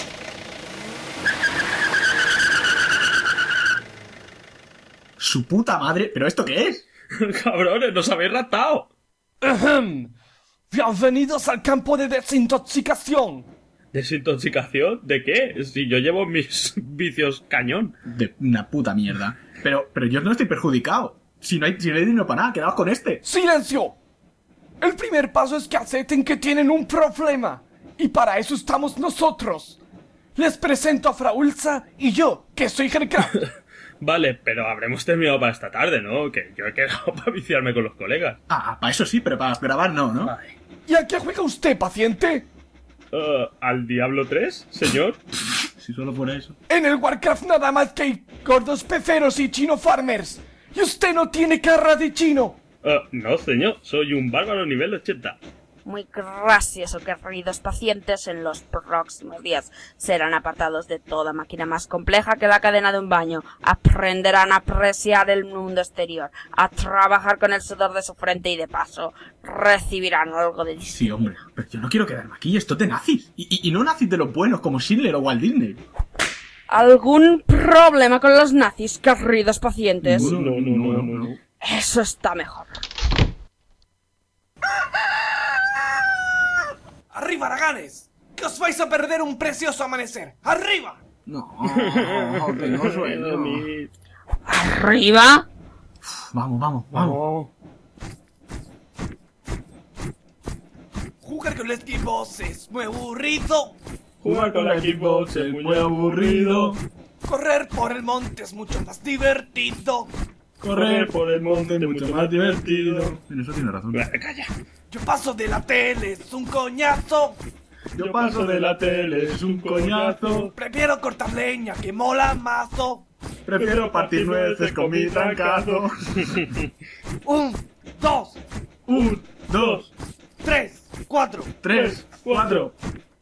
S12: ¡Su puta madre! ¿Pero esto qué es?
S6: ¡Cabrones, nos habéis ratado!
S11: ¡Bienvenidos al campo de desintoxicación!
S7: ¿Desintoxicación? ¿De qué? Si yo llevo mis vicios cañón.
S12: De una puta mierda. Pero yo no estoy perjudicado. Si no hay dinero para nada, quedaos con este.
S11: ¡Silencio! El primer paso es que acepten que tienen un problema. Y para eso estamos nosotros. Les presento a Frau Ilsa y yo, que soy Herr Kraut.
S13: Vale, pero habremos terminado para esta tarde, ¿no? Que yo he quedado para viciarme con los colegas.
S12: Ah, para eso sí, pero para grabar no, ¿no?
S13: Vale.
S11: ¿Y a qué juega usted, paciente?
S13: ¿Al Diablo 3, señor?
S12: Si solo fuera eso.
S11: En el Warcraft nada más que hay gordos peceros y chino farmers. Y usted no tiene cara de chino.
S13: No, señor. Soy un bárbaro nivel 80.
S14: Muy gracioso, queridos pacientes. En los próximos días serán apartados de toda máquina más compleja que la cadena de un baño. Aprenderán a apreciar el mundo exterior, a trabajar con el sudor de su frente y de paso recibirán algo de disciplina.
S12: Sí, hombre, pero yo no quiero quedarme aquí. Esto es de nazis. Y no nazis de los buenos como Schindler o Walt Disney.
S14: ¿Algún problema con los nazis, queridos pacientes?
S12: No.
S14: Eso está mejor.
S11: ¡Arriba, haraganes! ¡Que os vais a perder un precioso amanecer! ¡Arriba!
S12: No, tengo sueño.
S14: ¿Arriba?
S12: Vamos.
S11: Jugar con el Xbox es muy aburrido.
S13: Jugar con la Xbox es muy aburrido.
S11: Correr por el monte es mucho más divertido.
S13: Correr por el monte es mucho más divertido.
S12: En eso tiene razón.
S13: Calla.
S11: Yo paso de la tele, es un coñazo.
S13: Yo paso de la tele, es un coñazo.
S11: Prefiero cortar leña que mola mazo.
S13: Prefiero partir nueces con mi trancazo.
S11: 1, 2,
S13: 1, 2,
S11: 3, 4.
S13: 3, 4.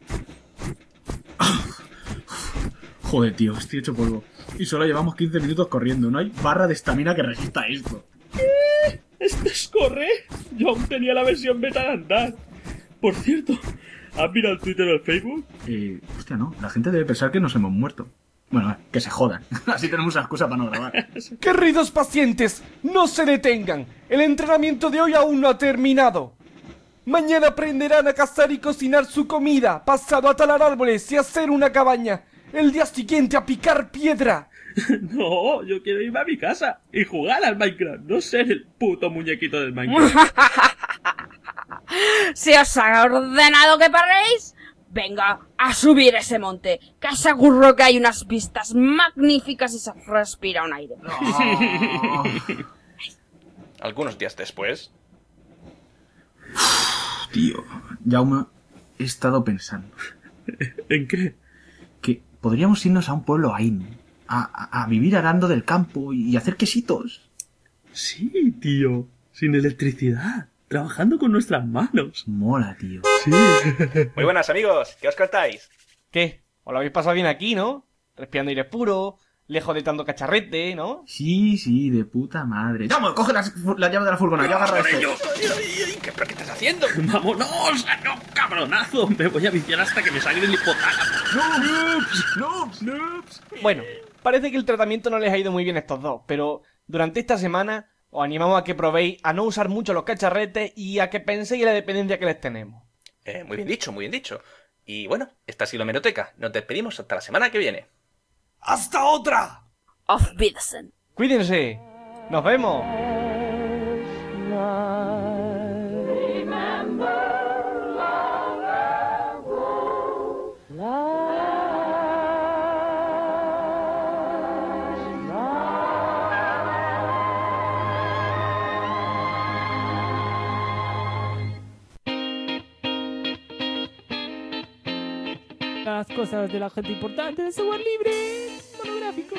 S12: Joder, tío, estoy hecho polvo. Y solo llevamos 15 minutos corriendo. No hay barra de estamina que resista esto.
S13: ¿Qué? ¿Esto es correr? Yo aún tenía la versión beta de andar. Por cierto, ¿has mirado el Twitter o el Facebook?
S12: Hostia, no. La gente debe pensar que nos hemos muerto. Bueno, que se jodan. Así tenemos una excusa para no grabar.
S11: Queridos pacientes, no se detengan. El entrenamiento de hoy aún no ha terminado. Mañana aprenderán a cazar y cocinar su comida. Pasado a talar árboles y hacer una cabaña. El día siguiente a picar piedra.
S13: No, yo quiero irme a mi casa y jugar al Minecraft, no ser el puto muñequito del Minecraft.
S14: Si os ha ordenado que paréis, venga a subir ese monte, que seguro que hay unas vistas magníficas y se respira un aire.
S12: No.
S5: Algunos días después...
S12: Tío, Jaume, he estado pensando.
S13: ¿En qué?
S12: Que podríamos irnos a un pueblo Ain. A vivir arando del campo y hacer quesitos.
S13: Sí, tío. Sin electricidad. Trabajando con nuestras manos.
S12: Mola, tío.
S13: Sí.
S5: Muy buenas, amigos. ¿Qué os contáis?
S11: ¿Qué? ¿Os lo habéis pasado bien aquí, no? Respirando aire puro, lejos de tanto cacharrete, ¿no?
S12: Sí, de puta madre. ¡Vamos, coge la llave de la furgona! ¡Yo agarro esto!
S5: ¿Pero qué estás haciendo?
S13: ¡Vámonos! ¡No, cabronazo! Me voy a viciar hasta que me salga el hipotálamo.
S12: ¡Noobs!
S11: Bueno, parece que el tratamiento no les ha ido muy bien a estos dos, pero durante esta semana os animamos a que probéis a no usar mucho los cacharretes y a que penséis en la dependencia que les tenemos.
S5: Muy bien dicho, muy bien dicho. Y bueno, esta ha sido la Hemeroteca. Nos despedimos hasta la semana que viene.
S11: ¡Hasta otra!
S14: Auf Wiedersehen.
S11: Cuídense. Nos vemos.
S1: Las cosas de la gente importante de software libre monográfico.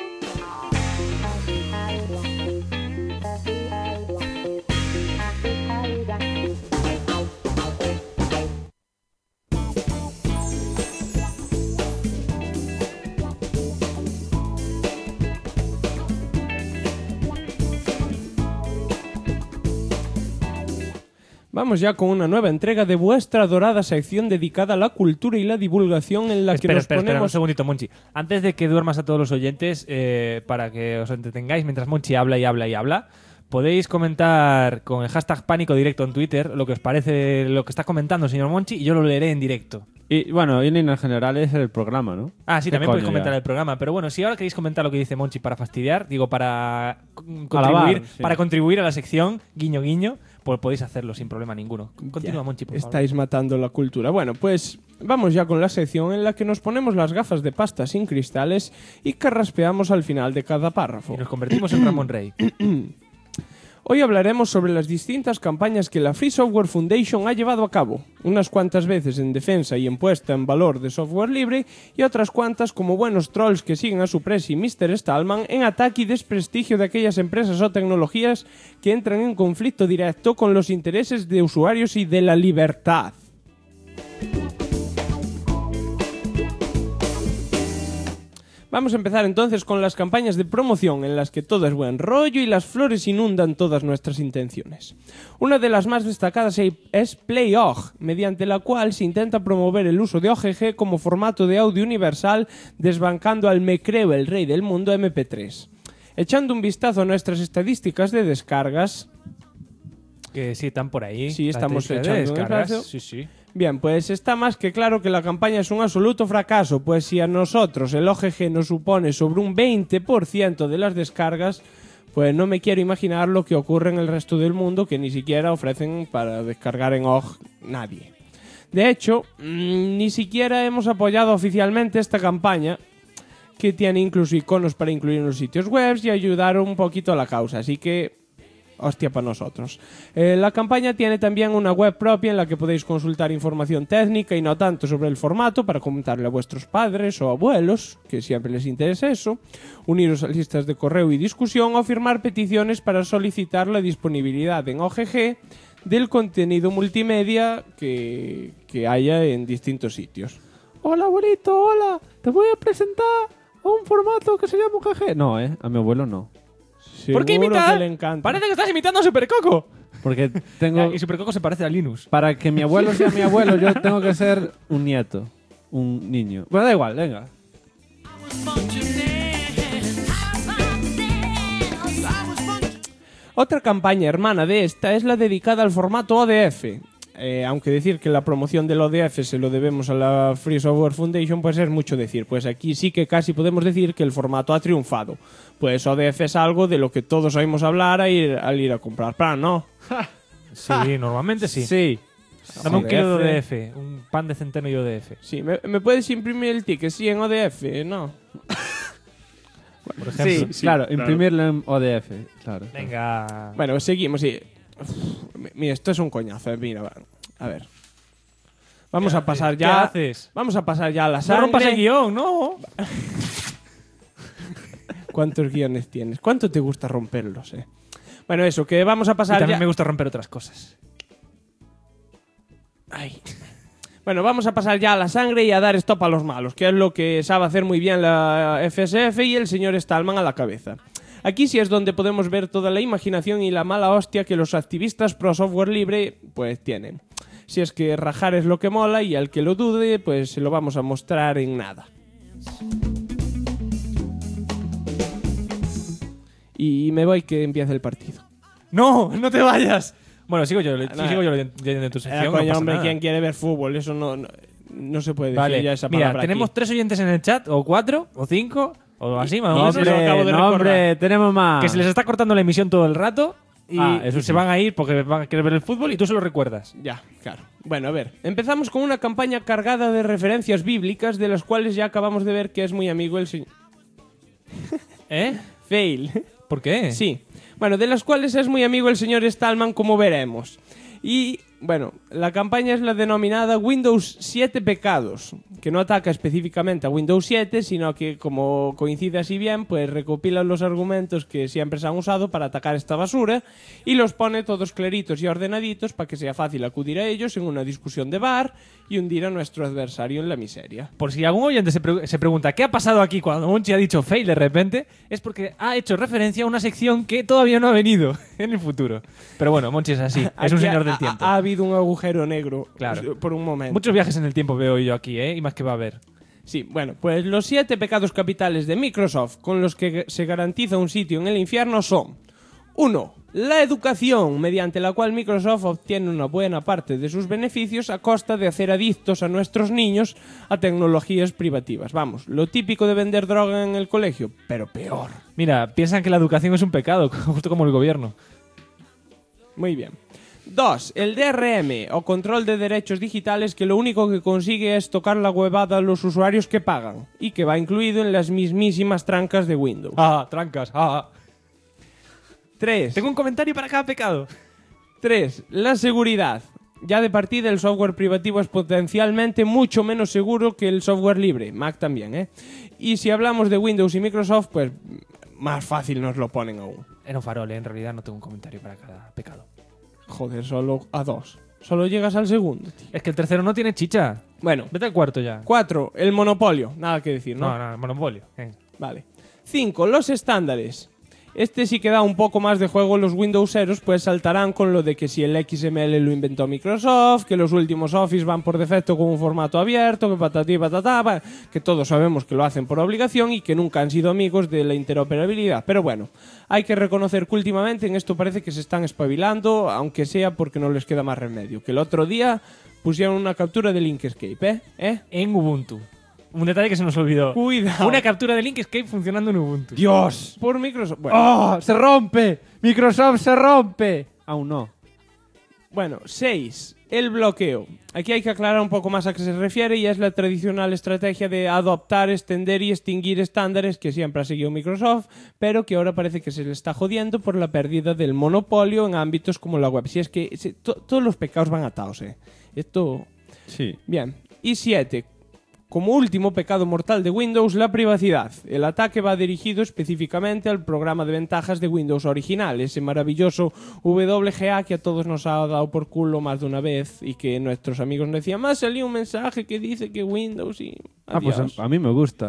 S2: Vamos ya con una nueva entrega de vuestra dorada sección dedicada a la cultura y la divulgación en la que nos
S1: Espera, un
S2: ponemos...
S1: segundito, Monchi. Antes de que duermas a todos los oyentes, para que os entretengáis mientras Monchi habla y habla y habla, podéis comentar con el hashtag Pánico Directo en Twitter lo que os parece lo que está comentando el señor Monchi y yo lo leeré en directo.
S9: Y bueno, en líneas generales el programa, ¿no?
S1: Ah, sí,
S9: ¿Qué
S1: también podéis
S9: coño
S1: comentar
S9: ya?
S1: el programa. Pero bueno, si ahora queréis comentar lo que dice Monchi para fastidiar, digo, para
S9: Alabar,
S1: contribuir,
S9: sí.
S1: para contribuir a la sección, guiño guiño, pues podéis hacerlo sin problema ninguno. Continúa, Monchi, por favor.
S2: Estáis matando la cultura. Bueno, pues vamos ya con la sección en la que nos ponemos las gafas de pasta sin cristales y carraspeamos al final de cada párrafo.
S1: Y nos convertimos en Ramón Rey.
S2: Hoy hablaremos sobre las distintas campañas que la Free Software Foundation ha llevado a cabo, unas cuantas veces en defensa y en puesta en valor de software libre y otras cuantas como buenos trolls que siguen a su presi Mr. Stallman en ataque y desprestigio de aquellas empresas o tecnologías que entran en conflicto directo con los intereses de usuarios y de la libertad. Vamos a empezar entonces con las campañas de promoción en las que todo es buen rollo y las flores inundan todas nuestras intenciones. Una de las más destacadas es PlayOG, mediante la cual se intenta promover el uso de OGG como formato de audio universal, desbancando al me creo el rey del mundo MP3. Echando un vistazo a nuestras estadísticas de descargas...
S1: Que sí, están por ahí.
S2: Sí, estamos echando un vistazo.
S1: Sí.
S2: Bien, pues está más que claro que la campaña es un absoluto fracaso, pues si a nosotros el OGG nos supone sobre un 20% de las descargas, pues no me quiero imaginar lo que ocurre en el resto del mundo, que ni siquiera ofrecen para descargar en OGG nadie. De hecho, ni siquiera hemos apoyado oficialmente esta campaña, que tiene incluso iconos para incluir en los sitios web y ayudar un poquito a la causa, así que... hostia para nosotros. La campaña tiene también una web propia en la que podéis consultar información técnica y no tanto sobre el formato para comentarle a vuestros padres o abuelos, que siempre les interesa eso, uniros a listas de correo y discusión o firmar peticiones para solicitar la disponibilidad en OGG del contenido multimedia que haya en distintos sitios.
S9: Hola, abuelito, hola. Te voy a presentar a un formato que se llama OGG. No, a mi abuelo no.
S1: ¿Por qué
S2: Seguro
S1: imitas?
S2: que le encanta.
S1: Parece que estás imitando a Supercoco.
S9: Porque tengo...
S1: Y Supercoco se parece a Linus.
S9: Para que mi abuelo sea mi abuelo, yo tengo que ser un nieto. Un niño. Bueno, da igual, venga.
S2: Otra campaña hermana de esta es la dedicada al formato ODF. Aunque decir que la promoción del ODF se lo debemos a la Free Software Foundation, pues es mucho decir. Pues aquí sí que casi podemos decir que el formato ha triunfado. Pues ODF es algo de lo que todos oímos hablar al ir a comprar pan, ¿no?
S1: Sí, normalmente sí.
S9: Sí.
S1: Dame un kilo de ODF, un pan de centeno y ODF.
S2: Sí, ¿me puedes imprimir el ticket? Sí, en ODF, ¿no?
S1: Por ejemplo.
S9: Sí, claro, imprimirlo en ODF, claro.
S1: Venga.
S2: Bueno, seguimos, sí. Mira, esto es un coñazo, mira, a ver. Vamos a pasar ya.
S1: ¿Qué haces?
S2: Vamos a pasar ya a la
S1: No
S2: sangre.
S1: rompas el guión, no.
S2: ¿Cuántos guiones tienes? ¿Cuánto te gusta romperlos, Bueno, eso, que vamos a pasar
S1: Y también
S2: ya...
S1: me gusta romper otras cosas.
S2: Ay. Bueno, vamos a pasar ya a la sangre y a dar stop a los malos, que es lo que sabe hacer muy bien la FSF y el señor Stallman a la cabeza. Aquí sí es donde podemos ver toda la imaginación y la mala hostia que los activistas pro software libre pues tienen. Si es que rajar es lo que mola y al que lo dude pues se lo vamos a mostrar en nada. Y me voy que empiece el partido.
S1: ¡No! ¡No te vayas! Bueno, sigo yo leyendo tu sección.
S2: Coño,
S1: no pasa
S2: hombre,
S1: nada.
S2: ¿quién quiere ver fútbol? Eso no se puede decir
S1: Vale,
S2: ya esa
S1: mira,
S2: palabra
S1: tenemos
S2: aquí.
S1: 3 oyentes en el chat, o 4, o 5, o así, más o menos.
S9: Hombre, tenemos más.
S1: Que se les está cortando la emisión todo el rato y,
S9: eso
S1: y
S9: sí.
S1: se van a ir porque van a querer ver el fútbol y tú se lo recuerdas.
S2: Ya, claro. Bueno, a ver, empezamos con una campaña cargada de referencias bíblicas de las cuales ya acabamos de ver que es muy amigo el señor... Fail.
S1: ¿Por qué?
S2: Sí. Bueno, de las cuales es muy amigo el señor Stallman, como veremos. Y, bueno, la campaña es la denominada Windows 7 Pecados, que no ataca específicamente a Windows 7, sino que, como coincide así bien, pues recopila los argumentos que siempre se han usado para atacar esta basura y los pone todos claritos y ordenaditos para que sea fácil acudir a ellos en una discusión de bar y hundir a nuestro adversario en la miseria.
S1: Por si algún oyente se pregunta ¿qué ha pasado aquí cuando Monchi ha dicho fail de repente? Es porque ha hecho referencia a una sección que todavía no ha venido en el futuro. Pero bueno, Monchi es así, es un
S2: Aquí
S1: señor del tiempo.
S2: Ha habido un agujero negro,
S1: Claro.
S2: por un momento.
S1: Muchos viajes en el tiempo veo yo aquí, y más que va a haber.
S2: Sí, bueno, pues los 7 pecados capitales de Microsoft con los que se garantiza un sitio en el infierno son: 1. La educación, mediante la cual Microsoft obtiene una buena parte de sus beneficios a costa de hacer adictos a nuestros niños a tecnologías privativas. Vamos, lo típico de vender droga en el colegio, pero peor.
S1: Mira, piensan que la educación es un pecado, justo como el gobierno.
S2: Muy bien. 2. El DRM, o control de derechos digitales, que lo único que consigue es tocar la huevada a los usuarios que pagan, y que va incluido en las mismísimas trancas de Windows.
S1: Trancas.
S2: 3.
S1: Tengo un comentario para cada pecado.
S2: 3. La seguridad. Ya de partida, el software privativo es potencialmente mucho menos seguro que el software libre. Mac también, ¿eh? Y si hablamos de Windows y Microsoft, pues más fácil nos lo ponen aún.
S1: Era un farol, ¿eh? En realidad no tengo un comentario para cada pecado.
S2: Joder, solo a 2. Solo llegas al segundo, tío.
S1: Es que el tercero no tiene chicha.
S2: Bueno.
S1: Vete al cuarto ya.
S2: 4. El monopolio. Nada que decir, ¿no?
S1: No, monopolio.
S2: Vale. 5. Los estándares. Este sí que da un poco más de juego. Los Windowseros pues saltarán con lo de que si el XML lo inventó Microsoft, que los últimos Office van por defecto con un formato abierto, que patatí patatá, que todos sabemos que lo hacen por obligación y que nunca han sido amigos de la interoperabilidad. Pero bueno, hay que reconocer que últimamente en esto parece que se están espabilando, aunque sea porque no les queda más remedio. Que el otro día pusieron una captura de Inkscape,
S1: en Ubuntu. Un detalle que se nos olvidó.
S2: Cuidado.
S1: Una captura de Inkscape funcionando en Ubuntu.
S9: ¡Dios!
S2: Por Microsoft. Bueno.
S9: ¡Oh! ¡Se rompe! ¡Microsoft se rompe! Aún no.
S2: Bueno, 6. El bloqueo. Aquí hay que aclarar un poco más a qué se refiere, y es la tradicional estrategia de adoptar, extender y extinguir estándares que siempre ha seguido Microsoft, pero que ahora parece que se le está jodiendo por la pérdida del monopolio en ámbitos como la web. Si es que todos los pecados van atados, Esto...
S9: Sí.
S2: Bien. Y 7. Como último pecado mortal de Windows, la privacidad. El ataque va dirigido específicamente al programa de ventajas de Windows original, ese maravilloso WGA que a todos nos ha dado por culo más de una vez y que nuestros amigos nos decían, más salió un mensaje que dice que Windows y... Adiós.
S9: Pues a mí me gusta,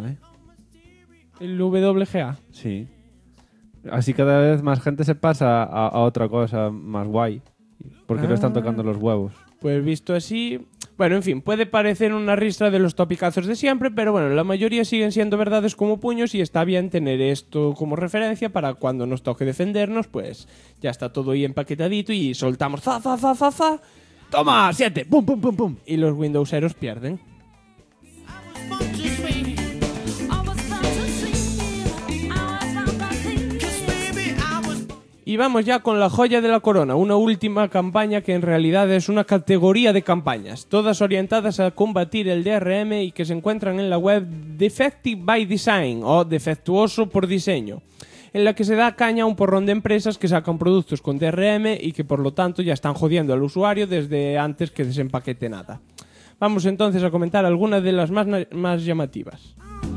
S2: El WGA.
S9: Sí. Así cada vez más gente se pasa a otra cosa más guay, porque le están tocando los huevos.
S2: Pues visto así... Bueno, en fin, puede parecer una ristra de los topicazos de siempre, pero bueno, la mayoría siguen siendo verdades como puños y está bien tener esto como referencia para cuando nos toque defendernos, pues ya está todo ahí empaquetadito y soltamos za. ¡Toma! 7. ¡Pum, pum, pum, pum! Y los Windowseros pierden. Y vamos ya con la joya de la corona, una última campaña que en realidad es una categoría de campañas, todas orientadas a combatir el DRM y que se encuentran en la web Defective by Design o Defectuoso por Diseño, en la que se da caña a un porrón de empresas que sacan productos con DRM y que por lo tanto ya están jodiendo al usuario desde antes que desempaquete nada. Vamos entonces a comentar algunas de las más llamativas.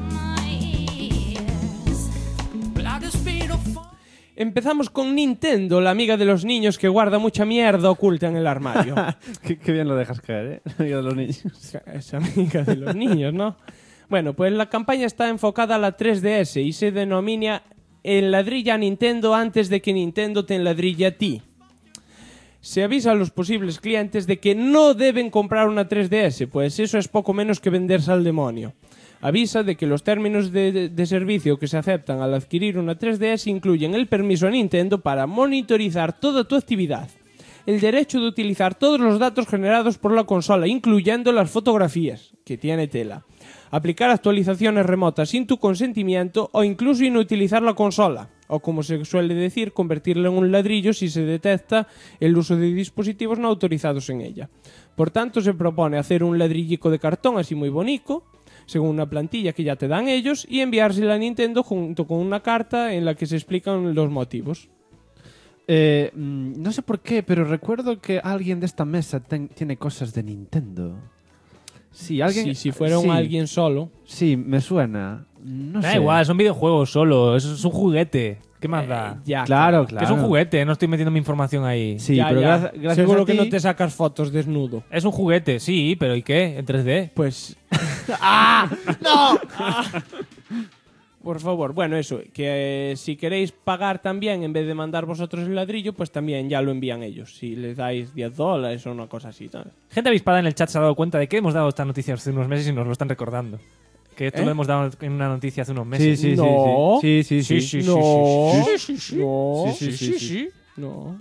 S2: Empezamos con Nintendo, la amiga de los niños que guarda mucha mierda oculta en el armario.
S9: Qué bien lo dejas caer, La amiga de los niños.
S2: Es amiga de los niños, ¿no? Bueno, pues la campaña está enfocada a la 3DS y se denomina Enladrilla a Nintendo antes de que Nintendo te enladrille a ti. Se avisa a los posibles clientes de que no deben comprar una 3DS, pues eso es poco menos que venderse al demonio. Avisa de que los términos de servicio que se aceptan al adquirir una 3DS incluyen el permiso a Nintendo para monitorizar toda tu actividad, el derecho de utilizar todos los datos generados por la consola, incluyendo las fotografías, que tiene tela, aplicar actualizaciones remotas sin tu consentimiento o incluso inutilizar la consola, o como se suele decir, convertirla en un ladrillo si se detecta el uso de dispositivos no autorizados en ella. Por tanto, se propone hacer un ladrillico de cartón así muy bonito, según una plantilla que ya te dan ellos, y enviársela a Nintendo junto con una carta en la que se explican los motivos.
S9: No sé por qué, pero recuerdo que alguien de esta mesa tiene cosas de Nintendo. Sí, alguien.
S2: Si fuera alguien solo.
S9: Sí, me suena. No
S1: da
S9: sé.
S1: igual, son videojuegos solo, es un juguete. ¿Qué más da?
S2: Ya,
S9: claro.
S1: Que es un juguete, no estoy metiendo mi información ahí.
S9: Sí,
S2: ya,
S9: pero
S2: ya.
S9: gracias
S2: Seguro
S9: a ti...
S2: que no te sacas fotos desnudo.
S1: Es un juguete, sí, pero ¿y qué? ¿En 3D?
S2: Pues...
S9: ¡Ah! ¡No!
S2: Por favor, bueno, eso, que si queréis pagar también, en vez de mandar vosotros el ladrillo, pues también ya lo envían ellos. Si les dais $10 o una cosa así, ¿sabes?
S1: Gente avispada en el chat se ha dado cuenta de que hemos dado esta noticia hace unos meses y nos lo están recordando. Que esto lo hemos dado en una noticia hace unos meses.
S9: Sí.
S2: No.
S9: Sí.
S2: No.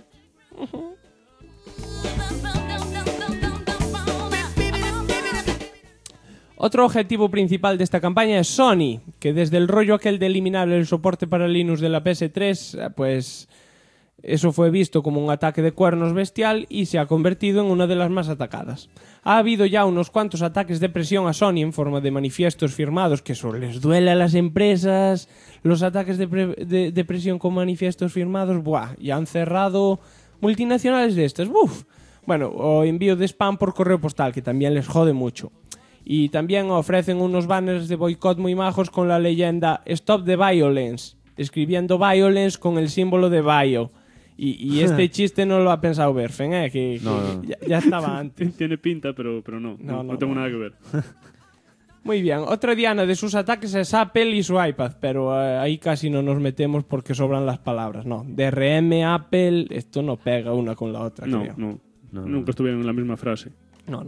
S2: Otro objetivo principal de esta campaña es Sony, que desde el rollo aquel de eliminar el soporte para Linux de la PS3, pues Eso fue visto como un ataque de cuernos bestial y se ha convertido en una de las más atacadas. Ha habido ya unos cuantos ataques de presión a Sony en forma de manifiestos firmados, que eso les duele a las empresas, los ataques de presión con manifiestos firmados, ¡buah! Y han cerrado multinacionales de estas, ¡buf! Bueno, o envío de spam por correo postal, que también les jode mucho. Y también ofrecen unos banners de boicot muy majos con la leyenda Stop the Violence, escribiendo violence con el símbolo de bio. Y este chiste no lo ha pensado Berfen, que
S7: No.
S2: ya estaba antes.
S7: Tiene pinta, pero no. No tengo nada que ver.
S2: Muy bien, otra diana de sus ataques es Apple y su iPad, pero ahí casi no nos metemos porque sobran las palabras. No, DRM, Apple, esto no pega una con la otra, creo.
S7: No. Nunca estuvieron en la misma frase.
S2: No.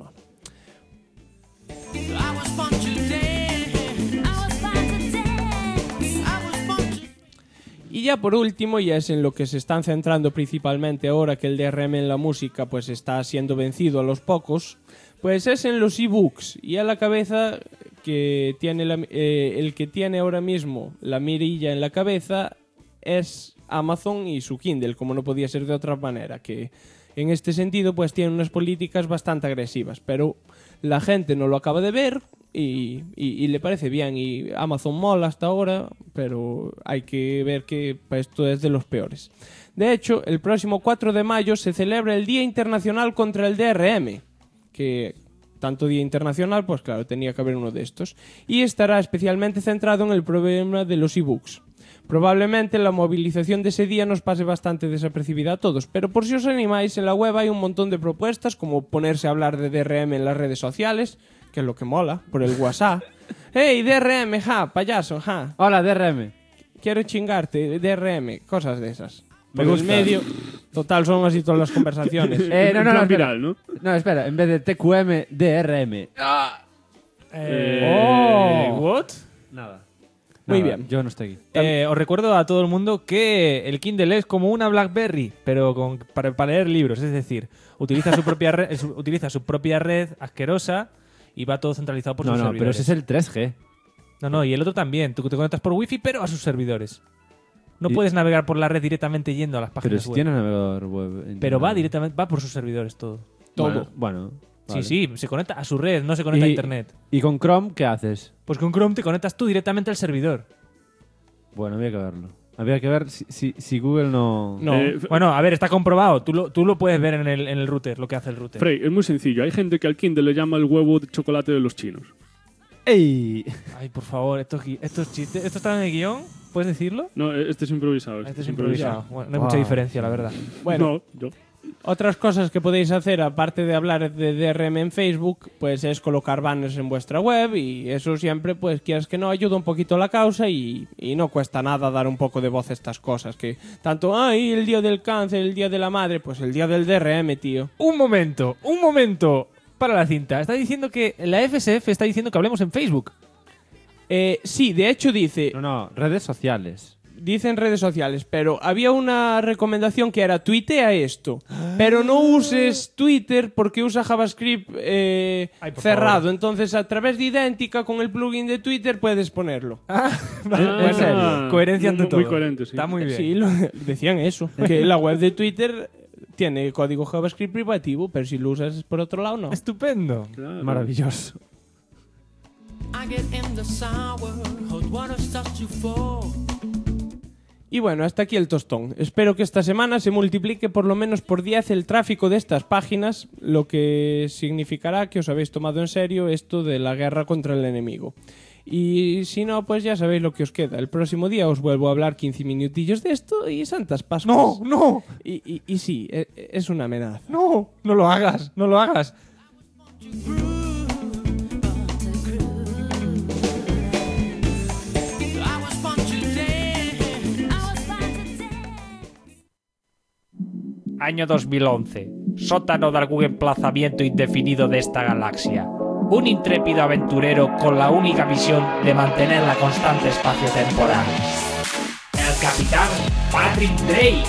S2: Y ya por último, y es en lo que se están centrando principalmente ahora que el DRM en la música pues está siendo vencido a los pocos, pues es en los ebooks. Y a la cabeza que tiene el que tiene ahora mismo la mirilla en la cabeza es Amazon y su Kindle, como no podía ser de otra manera, que en este sentido pues tiene unas políticas bastante agresivas, pero la gente no lo acaba de ver y le parece bien, y Amazon mola hasta ahora, pero hay que ver que esto es de los peores. De hecho, el próximo 4 de mayo se celebra el Día Internacional contra el DRM, que tanto Día Internacional, pues claro, tenía que haber uno de estos, y estará especialmente centrado en el problema de los ebooks. Probablemente la movilización de ese día nos pase bastante desapercibida a todos, pero por si os animáis, en la web hay un montón de propuestas, como ponerse a hablar de DRM en las redes sociales, que es lo que mola, por el WhatsApp. ¡Hey, DRM, ja, payaso, ja!
S15: Hola, DRM.
S2: Quiero chingarte, DRM, cosas de esas.
S15: Me
S2: Por el
S15: gusta.
S2: medio, total, son así todas las conversaciones.
S15: No, espera.
S7: viral, ¿no?
S15: No, espera, en vez de TQM, DRM.
S1: ¿What?
S15: Nada.
S2: Muy bien.
S15: Yo no estoy aquí.
S1: Os recuerdo a todo el mundo que el Kindle es como una BlackBerry, pero para leer libros. Es decir, utiliza su propia red asquerosa y va todo centralizado por sus
S15: No,
S1: servidores.
S15: pero ese es el 3G.
S1: No, y el otro también. Tú te conectas por Wi-Fi, pero a sus servidores. No puedes navegar por la red directamente yendo a las
S15: Pero
S1: páginas
S15: si
S1: web.
S15: tiene navegador web.
S1: Pero va por sus servidores todo.
S15: Bueno. Vale.
S1: Sí, se conecta a su red, no se conecta a internet.
S15: ¿Y con Chrome qué haces?
S1: Pues con Chrome te conectas tú directamente al servidor.
S15: Bueno, había que verlo. Había que ver si Google no...
S1: Bueno, a ver, está comprobado. Tú lo puedes ver en el router, lo que hace el router.
S7: Frey, es muy sencillo. Hay gente que al Kindle le llama el huevo de chocolate de los chinos.
S15: ¡Ey!
S1: Ay, por favor, estos chistes. ¿Esto está en el guión? ¿Puedes decirlo?
S7: No, este es improvisado.
S1: Este es improvisado. Bueno, no hay mucha diferencia, la verdad.
S2: Bueno,
S7: yo.
S2: Otras cosas que podéis hacer, aparte de hablar de DRM en Facebook, pues es colocar banners en vuestra web, y eso siempre, pues quieras que no, ayuda un poquito a la causa y no cuesta nada dar un poco de voz a estas cosas, que tanto, ay, el día del cáncer, el día de la madre, pues el día del DRM, tío.
S1: Un momento para la cinta. Está diciendo que la FSF está diciendo que hablemos en Facebook.
S2: Sí, de hecho dice...
S15: No, redes sociales.
S2: Dicen redes sociales, pero había una recomendación que era tuitea esto, pero no uses Twitter porque usa JavaScript cerrado.
S1: favor.
S2: Entonces, a través de Idéntica con el plugin de Twitter puedes ponerlo.
S1: ¿En serio? Coherencia ante todo.
S7: Muy coherente, sí.
S1: Está muy bien.
S2: Sí, decían eso, que la web de Twitter tiene código JavaScript privativo, pero si lo usas por otro lado, no.
S1: Estupendo.
S7: Claro.
S15: Maravilloso.
S2: Y bueno, hasta aquí el tostón. Espero que esta semana se multiplique por lo menos por 10 el tráfico de estas páginas, lo que significará que os habéis tomado en serio esto de la guerra contra el enemigo. Y si no, pues ya sabéis lo que os queda. El próximo día os vuelvo a hablar 15 minutillos de esto y santas pascuas.
S1: ¡No!
S2: Y sí, es una amenaza.
S1: No lo hagas, no lo hagas.
S3: Año 2011. Sótano de algún emplazamiento indefinido de esta galaxia. Un intrépido aventurero con la única misión de mantener la constante espacio-temporal. El Capitán Patrick Drake.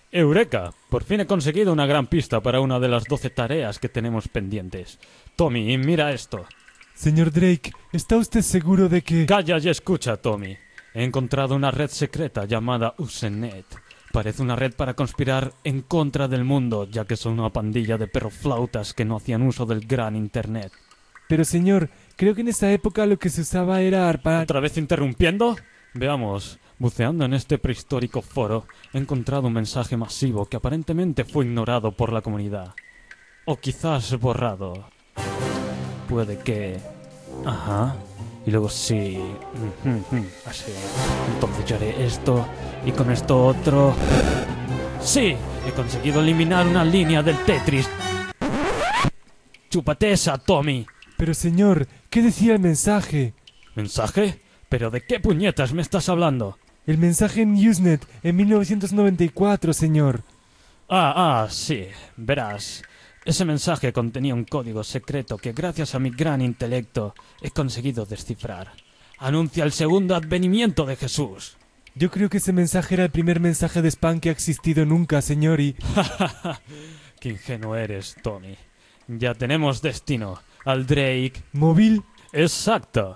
S16: ¡Eureka! Por fin he conseguido una gran pista para una de las 12 tareas que tenemos pendientes. Tommy, mira esto.
S17: Señor Drake, ¿está usted seguro de que...?
S16: Calla y escucha, Tommy. He encontrado una red secreta llamada Usenet. Parece una red para conspirar en contra del mundo, ya que son una pandilla de perroflautas que no hacían uso del gran internet.
S17: Pero señor, creo que en esa época lo que se usaba era para...
S16: ¿Otra vez interrumpiendo? Veamos. Buceando en este prehistórico foro, he encontrado un mensaje masivo que aparentemente fue ignorado por la comunidad. O quizás borrado. Puede que... Ajá. Y luego sí... Así. Entonces yo haré esto. Y con esto otro... ¡Sí! He conseguido eliminar una línea del Tetris. ¡Chúpate esa, Tommy!
S17: Pero señor, ¿qué decía el mensaje?
S16: ¿Mensaje? ¿Pero de qué puñetas me estás hablando?
S17: El mensaje en Usenet en 1994, señor.
S16: Sí. Verás... Ese mensaje contenía un código secreto que gracias a mi gran intelecto he conseguido descifrar. Anuncia el segundo advenimiento de Jesús.
S17: Yo creo que ese mensaje era el primer mensaje de spam que ha existido nunca, señor, y...
S16: Qué ingenuo eres, Tommy. Ya tenemos destino. Al Drake...
S17: ¿Móvil?
S16: Exacto.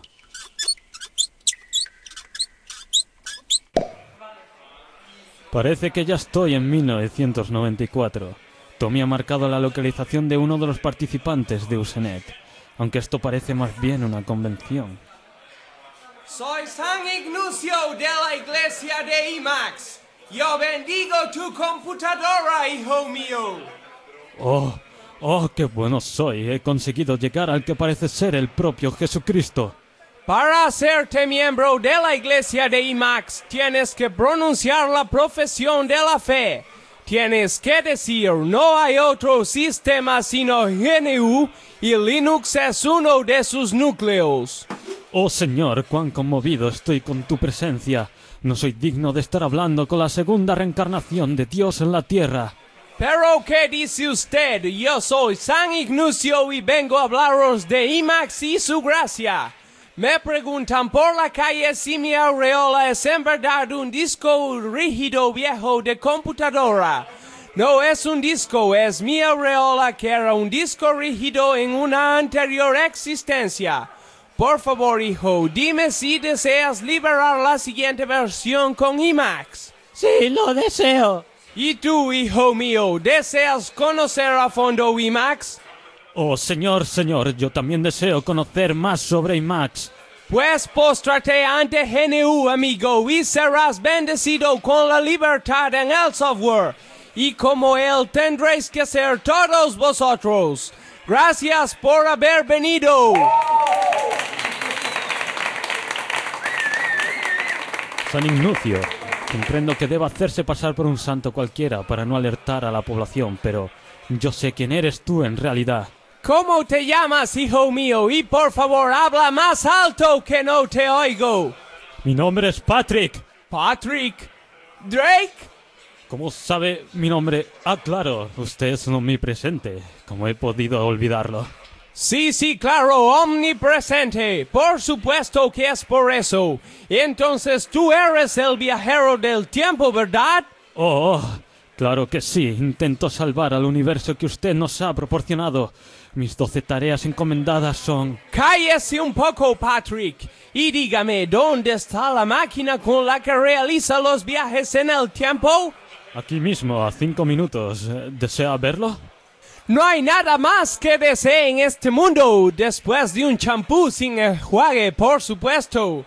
S16: Parece que ya estoy en 1994. Tommy ha marcado la localización de uno de los participantes de Usenet, aunque esto parece más bien una convención.
S2: Soy San Ignacio de la Iglesia de IMAX. Yo bendigo tu computadora, hijo mío.
S16: ¡Oh, qué bueno soy! He conseguido llegar al que parece ser el propio Jesucristo.
S2: Para hacerte miembro de la Iglesia de IMAX, tienes que pronunciar la profesión de la fe. Tienes que decir, no hay otro sistema sino GNU y Linux es uno de sus núcleos.
S16: Oh Señor, cuán conmovido estoy con tu presencia. No soy digno de estar hablando con la segunda reencarnación de Dios en la tierra.
S2: ¿Pero qué dice usted? Yo soy San Ignacio y vengo a hablaros de IMAX y su gracia. Me preguntan por la calle si mi aureola es en verdad un disco rígido viejo de computadora. No es un disco, es mi aureola que era un disco rígido en una anterior existencia. Por favor, hijo, dime si deseas liberar la siguiente versión con IMAX.
S4: Sí, lo deseo.
S2: ¿Y tú, hijo mío, deseas conocer a fondo IMAX?
S16: Oh, señor, yo también deseo conocer más sobre IMAX.
S2: Pues póstrate ante GNU, amigo, y serás bendecido con la libertad en el software. Y como él tendréis que ser todos vosotros. Gracias por haber venido.
S16: San Ignacio, comprendo que deba hacerse pasar por un santo cualquiera para no alertar a la población, pero yo sé quién eres tú en realidad.
S2: ¿Cómo te llamas, hijo mío? Y por favor, habla más alto que no te oigo.
S16: Mi nombre es Patrick.
S2: ¿Patrick? ¿Drake?
S16: ¿Cómo sabe mi nombre? Ah, claro, usted es un omnipresente. ¿Cómo he podido olvidarlo?
S2: Sí, claro, omnipresente. Por supuesto que es por eso. Entonces tú eres el viajero del tiempo, ¿verdad?
S16: Claro que sí. Intento salvar al universo que usted nos ha proporcionado. Mis 12 tareas encomendadas son...
S2: Cállese un poco, Patrick, y dígame, ¿dónde está la máquina con la que realiza los viajes en el tiempo?
S16: Aquí mismo, a 5 minutos. ¿Desea verlo?
S2: No hay nada más que desee en este mundo, después de un champú sin enjuague, por supuesto.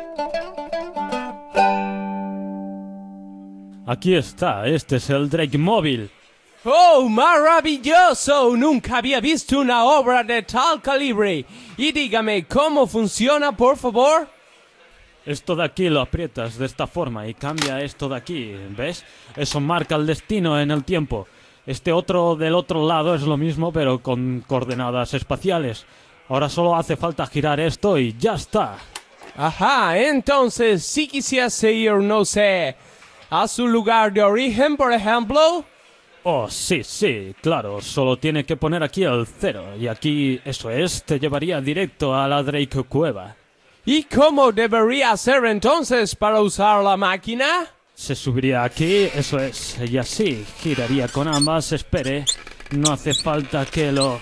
S16: Aquí está, este es el Drake móvil.
S2: ¡Oh, maravilloso! Nunca había visto una obra de tal calibre. Y dígame, ¿cómo funciona, por favor?
S16: Esto de aquí lo aprietas de esta forma y cambia esto de aquí, ¿ves? Eso marca el destino en el tiempo. Este otro del otro lado es lo mismo, pero con coordenadas espaciales. Ahora solo hace falta girar esto y ya está.
S2: Ajá, entonces, si quisiese ir, no sé, a su lugar de origen, por ejemplo...
S16: Oh, sí, claro. Solo tiene que poner aquí el 0. Y aquí, eso es, te llevaría directo a la Drake Cueva.
S2: ¿Y cómo debería hacer entonces para usar la máquina?
S16: Se subiría aquí, eso es, y así giraría con ambas. Espere, no hace falta que lo...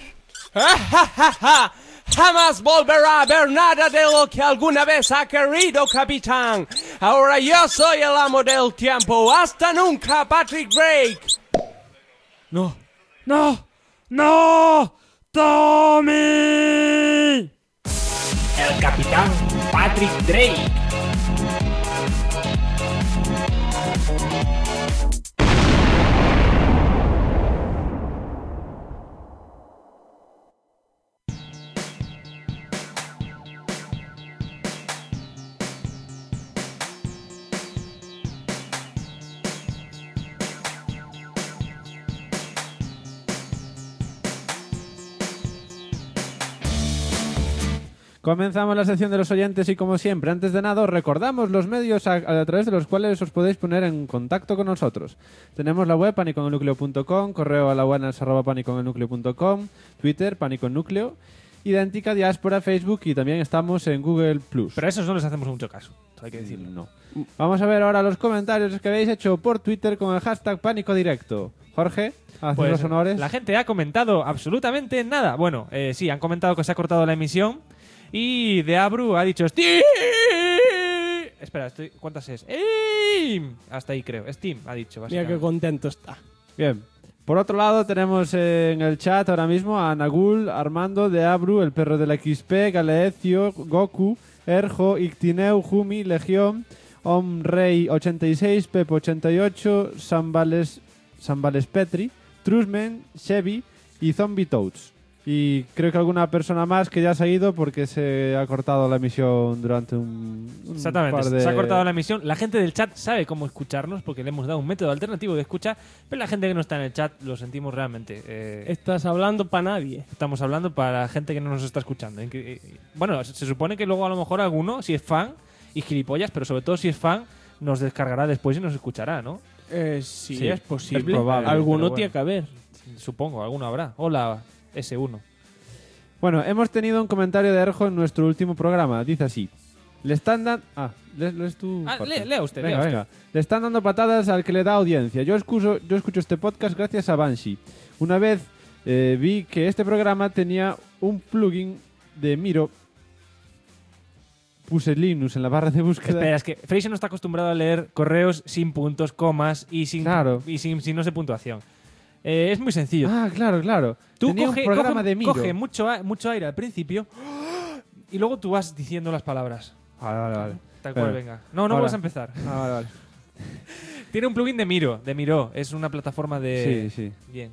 S2: Jamás volverá a ver nada de lo que alguna vez ha querido, capitán. Ahora yo soy el amo del tiempo. ¡Hasta nunca, Patrick Drake!
S16: ¡No! ¡No! ¡No! ¡Tommy!
S3: El capitán Patrick Drake.
S15: Comenzamos la sección de los oyentes y, como siempre, antes de nada, os recordamos los medios a través de los cuales os podéis poner en contacto con nosotros. Tenemos la web paniconelnucleo.com, correo a la buenas@paniconelnucleo.com, Twitter paniconnucleo, idéntica diáspora, Facebook, y también estamos en Google+.
S1: Pero a esos no les hacemos mucho caso, hay que decirlo.
S15: No. Vamos a ver ahora los comentarios que habéis hecho por Twitter con el hashtag PánicoDirecto. Jorge, haz los honores.
S1: La gente ha comentado absolutamente nada. Bueno, sí, han comentado que se ha cortado la emisión. Y de Abru ha dicho Steam. Espera, ¿cuántas es? Steam. Hasta ahí creo. Steam ha dicho.
S2: Mira qué contento está.
S15: Bien. Por otro lado, tenemos en el chat ahora mismo a Nagul, Armando, de Abru, el perro de la XP, Galeecio, Goku, Erjo, Ictineu, Jumi, Legión, Omrey 86, Pepo 88, Sambales Petri, Trusmen, Chevy y Zombie Toads. Y creo que alguna persona más que ya se ha ido porque se ha cortado la emisión durante un
S1: Exactamente,
S15: par de...
S1: se ha cortado la emisión. La gente del chat sabe cómo escucharnos porque le hemos dado un método alternativo de escucha, pero la gente que no está en el chat lo sentimos realmente.
S2: Estás hablando para nadie.
S1: Estamos hablando para gente que no nos está escuchando. Bueno, se supone que luego a lo mejor alguno, si es fan, y gilipollas, pero sobre todo si es fan, nos descargará después y nos escuchará, ¿no?
S2: Sí, es posible.
S1: Es probable,
S2: Alguno
S1: pero
S2: tiene que haber.
S1: Supongo, alguno habrá. Hola, S1.
S15: Bueno, hemos tenido un comentario de Erjo en nuestro último programa. Dice así. Le están dando... lees tú.
S1: Lea usted,
S15: venga,
S1: lea usted.
S15: venga. Le están dando patadas al que le da audiencia. Yo escucho este podcast gracias a Banshee. Una vez vi que este programa tenía un plugin de Miro. Puse Linux en la barra de búsqueda.
S1: Espera, es que Fraser no está acostumbrado a leer correos sin puntos, comas y sin signos de puntuación. Es muy sencillo.
S15: Ah, claro.
S1: Tú
S15: tenía
S1: coge,
S15: un programa de Miro.
S1: coge mucho aire al principio y luego tú vas diciendo las palabras.
S15: Vale.
S1: Tal cual, venga. No vas a empezar.
S15: Vale.
S1: Tiene un plugin de Miro. Es una plataforma de...
S15: Sí.
S1: Bien.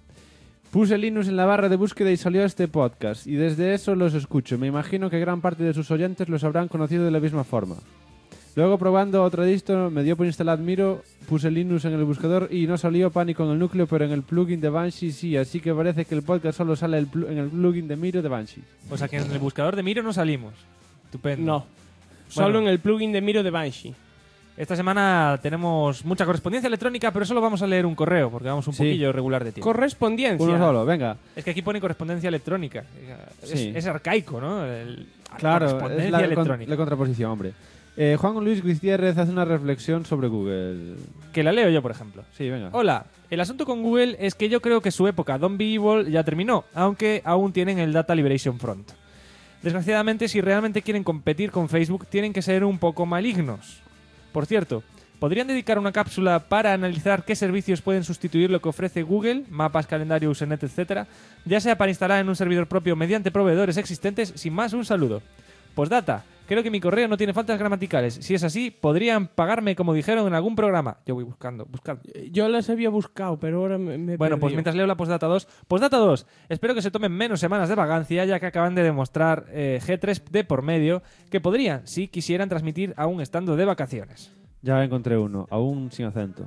S15: Puse Linux en la barra de búsqueda y salió este podcast. Y desde eso los escucho. Me imagino que gran parte de sus oyentes los habrán conocido de la misma forma. Luego, probando otra distro, me dio por instalar Miro, puse Linux en el buscador y no salió Pánico en el núcleo, pero en el plugin de Banshee sí, así que parece que el podcast solo sale en el plugin de Miro de Banshee.
S1: O sea que en el buscador de Miro no salimos. Estupendo.
S2: No, solo en el plugin de Miro de Banshee.
S1: Esta semana tenemos mucha correspondencia electrónica, pero solo vamos a leer un correo, porque vamos un poquillo regular de tiempo.
S2: Correspondencia.
S15: Uno solo, venga.
S1: Es que aquí pone correspondencia electrónica.
S15: Sí.
S1: Es arcaico, ¿no?
S15: Claro,
S1: correspondencia
S15: es
S1: electrónica.
S15: la contraposición, hombre. Juan Luis Gutiérrez hace una reflexión sobre Google.
S1: Que la leo yo, por ejemplo.
S15: Sí, venga.
S1: Hola, el asunto con Google es que yo creo que su época Don't Be Evil ya terminó, aunque aún tienen el Data Liberation Front. Desgraciadamente, si realmente quieren competir con Facebook, tienen que ser un poco malignos. Por cierto, ¿podrían dedicar una cápsula para analizar qué servicios pueden sustituir lo que ofrece Google, mapas, calendario, Usenet, etcétera, ya sea para instalar en un servidor propio mediante proveedores existentes? Sin más, un saludo. Postdata, creo que mi correo no tiene faltas gramaticales. Si es así, podrían pagarme como dijeron en algún programa. Yo voy buscando.
S2: Yo las había buscado, pero ahora me
S1: Bueno, pues mientras leo la Postdata 2. Postdata 2. Espero que se tomen menos semanas de vagancia, ya que acaban de demostrar G3 de por medio que podrían, si quisieran, transmitir aún estando de vacaciones.
S15: Ya encontré uno, aún sin acento.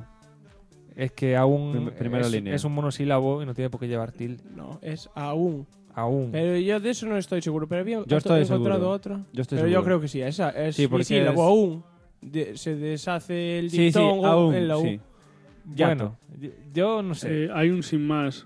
S1: Es que aún
S15: Primera línea.
S1: Es un monosílabo y no tiene por qué llevar tilde.
S2: No, es aún.
S1: Aún.
S2: Pero yo de eso no estoy seguro. Pero había
S15: Yo estoy
S2: encontrado
S15: seguro.
S2: otro.
S15: Yo estoy
S2: pero
S15: seguro.
S2: yo creo que sí. Esa es
S15: Sí, porque
S2: bisílabo,
S15: es-
S2: aún. Se deshace el
S15: Sí,
S2: diptongo
S15: aún,
S2: en la U.
S15: sí.
S1: Bueno, yo no sé.
S7: Hay un sin más.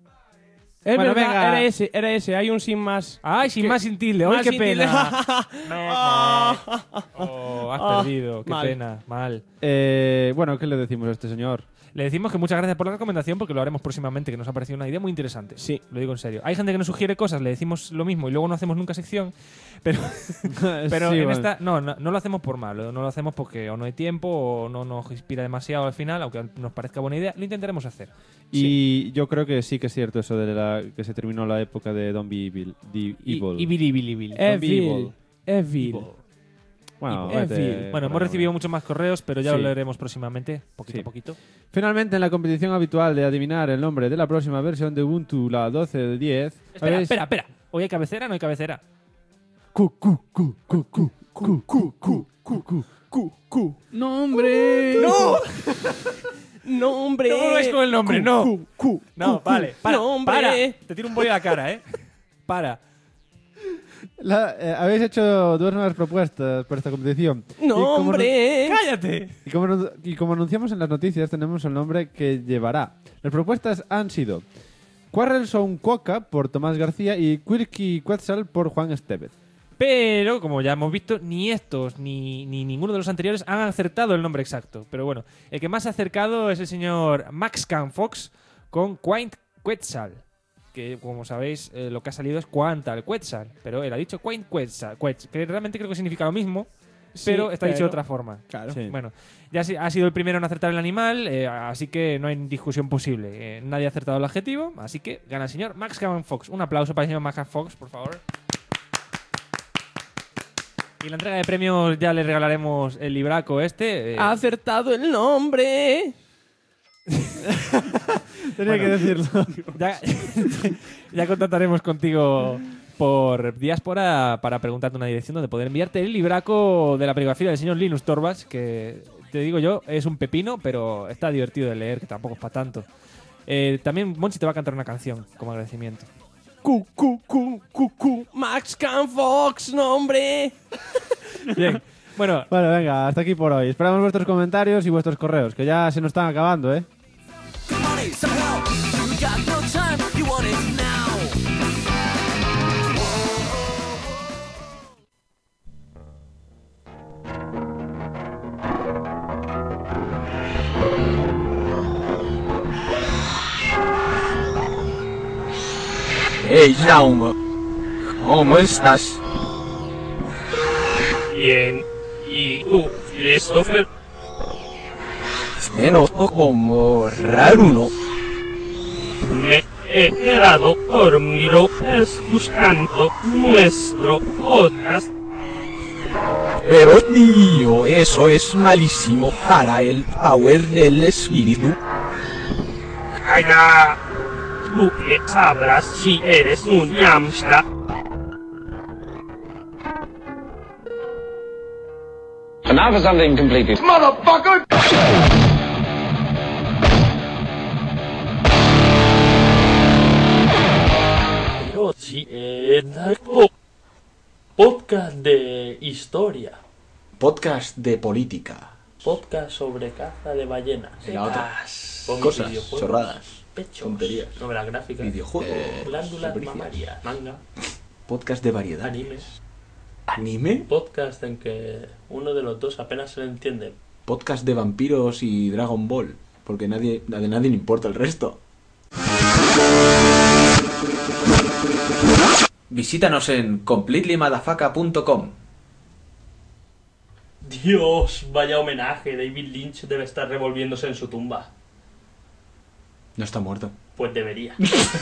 S2: Es
S1: Bueno,
S2: verdad,
S1: venga.
S2: era ese. Hay un sin más.
S1: Ay, sin más sin tilde. ¡Ay,
S2: Más
S1: qué
S2: sin
S1: pena!
S2: tilde.
S1: Oh, has perdido. perdido. Qué
S2: mal.
S1: pena, mal.
S15: Bueno, ¿qué le decimos a este señor?
S1: Le decimos que muchas gracias por la recomendación porque lo haremos próximamente, que nos ha parecido una idea muy interesante.
S2: Sí.
S1: Lo digo en serio. Hay gente que nos sugiere cosas, le decimos lo mismo y luego no hacemos nunca sección, pero, pero
S15: Sí,
S1: en
S15: bueno.
S1: esta no lo hacemos por malo, no lo hacemos porque o no hay tiempo o no nos inspira demasiado al final, aunque nos parezca buena idea, lo intentaremos hacer.
S15: Y yo creo que sí que es cierto eso de que se terminó la época de Don't Be Evil.
S1: Evil.
S2: Evil.
S15: Bueno,
S1: Bueno, hemos recibido muchos más correos, pero ya
S15: Sí.
S1: lo leeremos próximamente, poquito
S15: Sí.
S1: a poquito.
S15: Finalmente, en la competición habitual de adivinar el nombre de la próxima versión de Ubuntu, la 12.10...
S1: Espera. ¿Hoy hay cabecera o no hay cabecera?
S7: ¡Nombre!
S2: ¡No! ¡Nombre!
S1: No volváis con el nombre, no. No, vale, para,
S2: ¡Nombre!
S1: para. Te tiro un boli a la cara, Para.
S15: Habéis hecho dos nuevas propuestas para esta competición.
S2: ¡Nombre!
S1: ¡Cállate!
S15: Y como anunciamos en las noticias, tenemos el nombre que llevará. Las propuestas han sido Quarrelson Cuoca por Tomás García y Quirky Quetzal por Juan Estevez.
S1: Pero, como ya hemos visto, ni estos ni ninguno de los anteriores han acertado el nombre exacto. Pero bueno, el que más ha acercado es el señor Max Can Fox con Quaint Quetzal. Que, como sabéis, lo que ha salido es Quantal Quetzal. Pero él ha dicho Quaint Quetzal, que realmente creo que significa lo mismo, pero está dicho de otra forma.
S2: Claro.
S15: Sí.
S1: Bueno, ya ha sido el primero en acertar el animal, así que no hay discusión posible. Nadie ha acertado el adjetivo, así que gana el señor Max Can Fox. Un aplauso para el señor Max Can Fox, por favor. Y la entrega de premios ya le regalaremos el libraco este.
S2: Ha acertado el nombre.
S15: Tenía que decirlo.
S1: Ya contactaremos contigo por Diáspora para preguntarte una dirección donde poder enviarte el libraco de la perigrafía del señor Linus Torvalds, que te digo yo, es un pepino, pero está divertido de leer, que tampoco es para tanto. También Monchi te va a cantar una canción como agradecimiento.
S2: Max Can Fox, nombre.
S1: Bien. Bueno,
S15: venga, hasta aquí por hoy. Esperamos vuestros comentarios y vuestros correos, que ya se nos están acabando, ¿eh?
S18: Hey Jaume, ¿cómo estás?
S13: Bien. ¿Y tú, Christopher?
S18: Te noto como raro, ¿no?
S13: Me he quedado dormido buscando nuestro podcast.
S18: Pero tío, eso es malísimo para el power del espíritu.
S13: Calla. Tú que sabrás si eres un hamster.
S18: And now for something completely... Motherfucker!
S13: Pero si podcast de historia.
S12: Podcast de política.
S13: Podcast sobre caza de ballenas.
S12: Y la otra,
S13: Con
S12: cosas,
S13: videojuegos,
S12: chorradas,
S13: pechos,
S12: tonterías.
S13: novelas gráficas,
S12: Videojuegos,
S13: glándulas
S12: capricios.
S13: mamarias, manga,
S12: Podcast de variedad.
S13: animes.
S12: ¿Anime?
S13: Podcast en que uno de los dos apenas se le entiende.
S12: Podcast de vampiros y Dragon Ball. Porque a nadie le importa el resto. Visítanos en completelymadafaka.com.
S13: Dios, vaya homenaje. David Lynch debe estar revolviéndose en su tumba.
S12: No está muerto.
S13: Pues debería.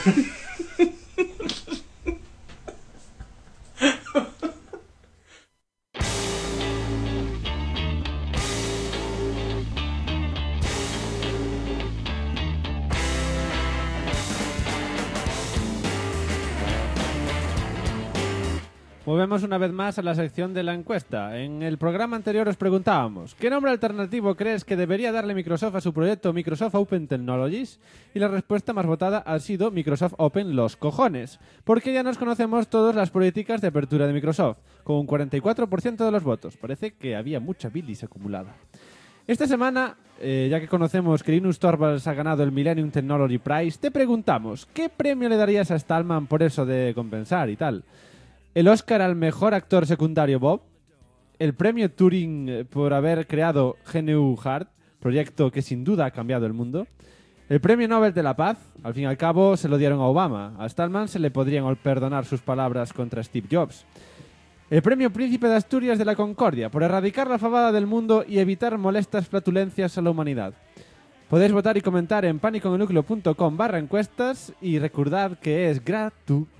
S15: Volvemos una vez más a la sección de la encuesta. En el programa anterior os preguntábamos ¿qué nombre alternativo crees que debería darle Microsoft a su proyecto Microsoft Open Technologies? Y la respuesta más votada ha sido Microsoft Open los cojones, porque ya nos conocemos todas las políticas de apertura de Microsoft, con un 44% de los votos. Parece que había mucha bilis acumulada. Esta semana, ya que conocemos que Linus Torvalds ha ganado el Millennium Technology Prize, te preguntamos ¿qué premio le darías a Stallman por eso de compensar y tal? ¿El Oscar al mejor actor secundario Bob? el premio Turing por haber creado GNU Hard, proyecto que sin duda ha cambiado el mundo. El premio Nobel de la Paz, al fin y al cabo, se lo dieron a Obama. A Stallman se le podrían perdonar sus palabras contra Steve Jobs. El premio Príncipe de Asturias de la Concordia, por erradicar la fabada del mundo y evitar molestas flatulencias a la humanidad. Podéis votar y comentar en paniconelnucleo.com/encuestas y recordad que es gratuito.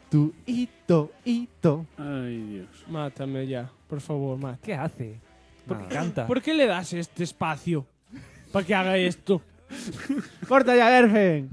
S7: Ay, Dios.
S2: Mátame ya, por favor, mátame.
S1: ¿Qué hace? ¿Por qué canta?
S2: ¿Por qué le das este espacio para que haga esto?
S15: ¡Corta ya, Erfen!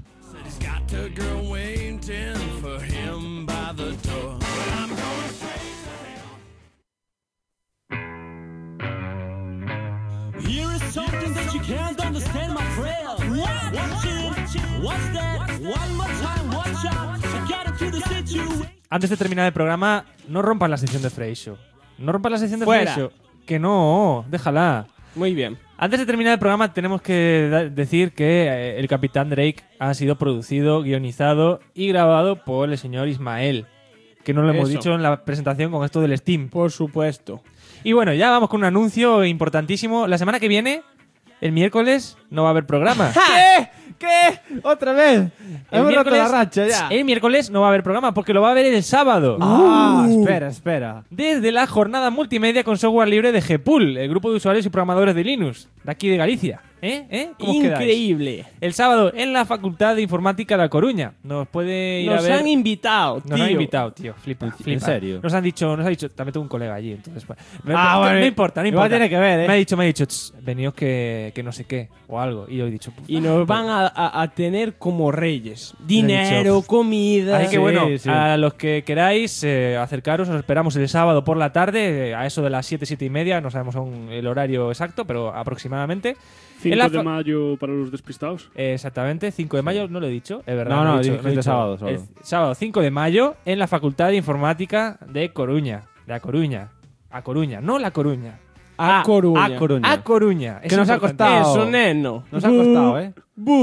S8: Here is something that you can't understand, my friend. What? Watch it. What's that? One more time, watch out. Get into the situation.
S1: Antes de terminar el programa, no rompas la sección de Freixo. No rompas la sección de
S2: Fuera.
S1: Freixo. Que no, déjala.
S2: Muy bien.
S1: Antes de terminar el programa, tenemos que decir que el Capitán Drake ha sido producido, guionizado y grabado por el señor Ismael. Que no lo hemos
S2: Eso.
S1: dicho en la presentación con esto del Steam.
S2: Por supuesto.
S1: Y bueno, ya vamos con un anuncio importantísimo. La semana que viene, el miércoles, no va a haber programa.
S15: ¿Qué? ¿Qué? ¿Otra vez? Hemos roto la racha ya.
S1: El miércoles no va a haber programa porque lo va a haber el sábado.
S15: Espera.
S1: Desde la jornada multimedia con software libre de Gpool, el grupo de usuarios y programadores de Linux, de aquí de Galicia. ¿Cómo quedáis?
S2: Increíble.
S1: El sábado en la Facultad de Informática de La Coruña. Nos puede ir a
S2: Nos
S1: ver.
S2: han invitado, tío.
S1: Nos han invitado, tío. Flipa.
S15: ¿En serio?
S1: Nos ha dicho, también tengo un colega allí, entonces. Pues,
S15: Bueno,
S1: no importa.
S15: igual tiene que ver, ¿eh?
S1: Me ha dicho, veníos que no sé qué, o algo. Y yo he dicho, pues,
S2: Y nos van a tener como reyes. Dinero,
S1: dicho.
S2: comida.
S1: Así que bueno,
S15: sí.
S1: a los que queráis acercaros, os esperamos el sábado por la tarde, a eso de las 7 y media, no sabemos aún el horario exacto, pero aproximadamente.
S7: 5 de mayo para los despistados.
S1: Exactamente, 5 de mayo, no lo he dicho, es verdad.
S15: No,
S1: lo he dicho,
S15: dijiste
S1: lo he dicho.
S15: sábado solo.
S1: El sábado 5 de mayo en la Facultad de Informática de Coruña. De A Coruña. A Coruña, no La Coruña.
S2: A Coruña.
S15: A Coruña.
S1: A Coruña.
S15: Que nos ha costado.
S2: Eso, neno.
S15: Nos ha costado, ¿eh?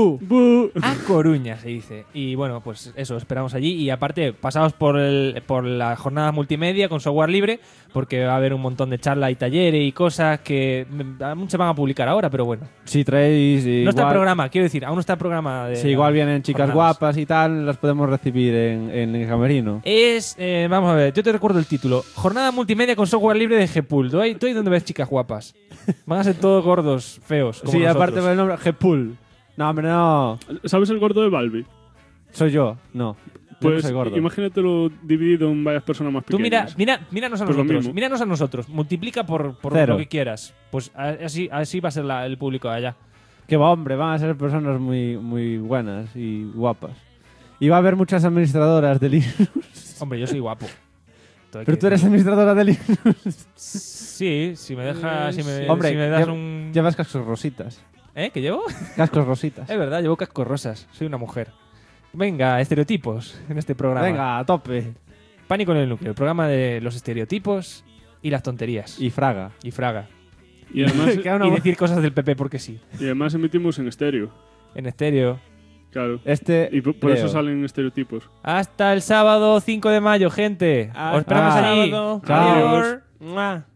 S1: A Coruña se dice. Y bueno, pues eso, esperamos allí. Y aparte, pasaos por la jornada multimedia con software libre, porque va a haber un montón de charlas y talleres y cosas que se van a publicar ahora, pero bueno.
S15: Si traéis.
S1: No está el programa, quiero decir, aún no está el programa.
S15: Si igual vienen chicas guapas y tal, las podemos recibir en el camerino.
S1: Vamos a ver, yo te recuerdo el título. Jornada multimedia con software libre de Gpool. ¿Tú ahí donde ves chicas guapas? Van a ser todos gordos, feos. Como
S15: Sí,
S1: nosotros.
S15: aparte del nombre, Gpool. No, hombre, no.
S7: ¿Sabes el gordo de Balbi?
S15: Soy yo, no. Yo
S7: Pues
S15: no soy gordo.
S7: imagínatelo dividido en varias personas más
S1: Tú
S7: pequeñas.
S1: míranos a
S7: Pues lo
S1: nosotros.
S7: mismo.
S1: Míranos a nosotros. Multiplica por
S15: Cero.
S1: lo que quieras. Pues así va a ser el público de allá.
S15: Que va, hombre, van a ser personas muy, muy buenas y guapas. Y va a haber muchas administradoras de Linux.
S1: Hombre, yo soy guapo.
S15: Pero tú eres administradora de Linux.
S1: Sí, si me dejas.
S15: Hombre,
S1: si me das un.
S15: llevas cascos rositas.
S1: ¿Qué llevo?
S15: Cascos rositas.
S1: Es verdad, llevo cascos rosas. Soy una mujer. Venga, estereotipos en este programa.
S15: Venga, a tope.
S1: Pánico en el núcleo, el programa de los estereotipos y las tonterías.
S15: Y Fraga.
S1: Y Fraga.
S7: Y además,
S1: Y decir cosas del PP porque sí.
S7: y además emitimos en estéreo.
S1: En estéreo.
S7: Claro.
S15: Y
S7: por eso salen estereotipos.
S1: Hasta el sábado 5 de mayo, gente. Os esperamos allí.
S2: Sábado.
S15: Chao.
S1: Adiós.
S2: Mua.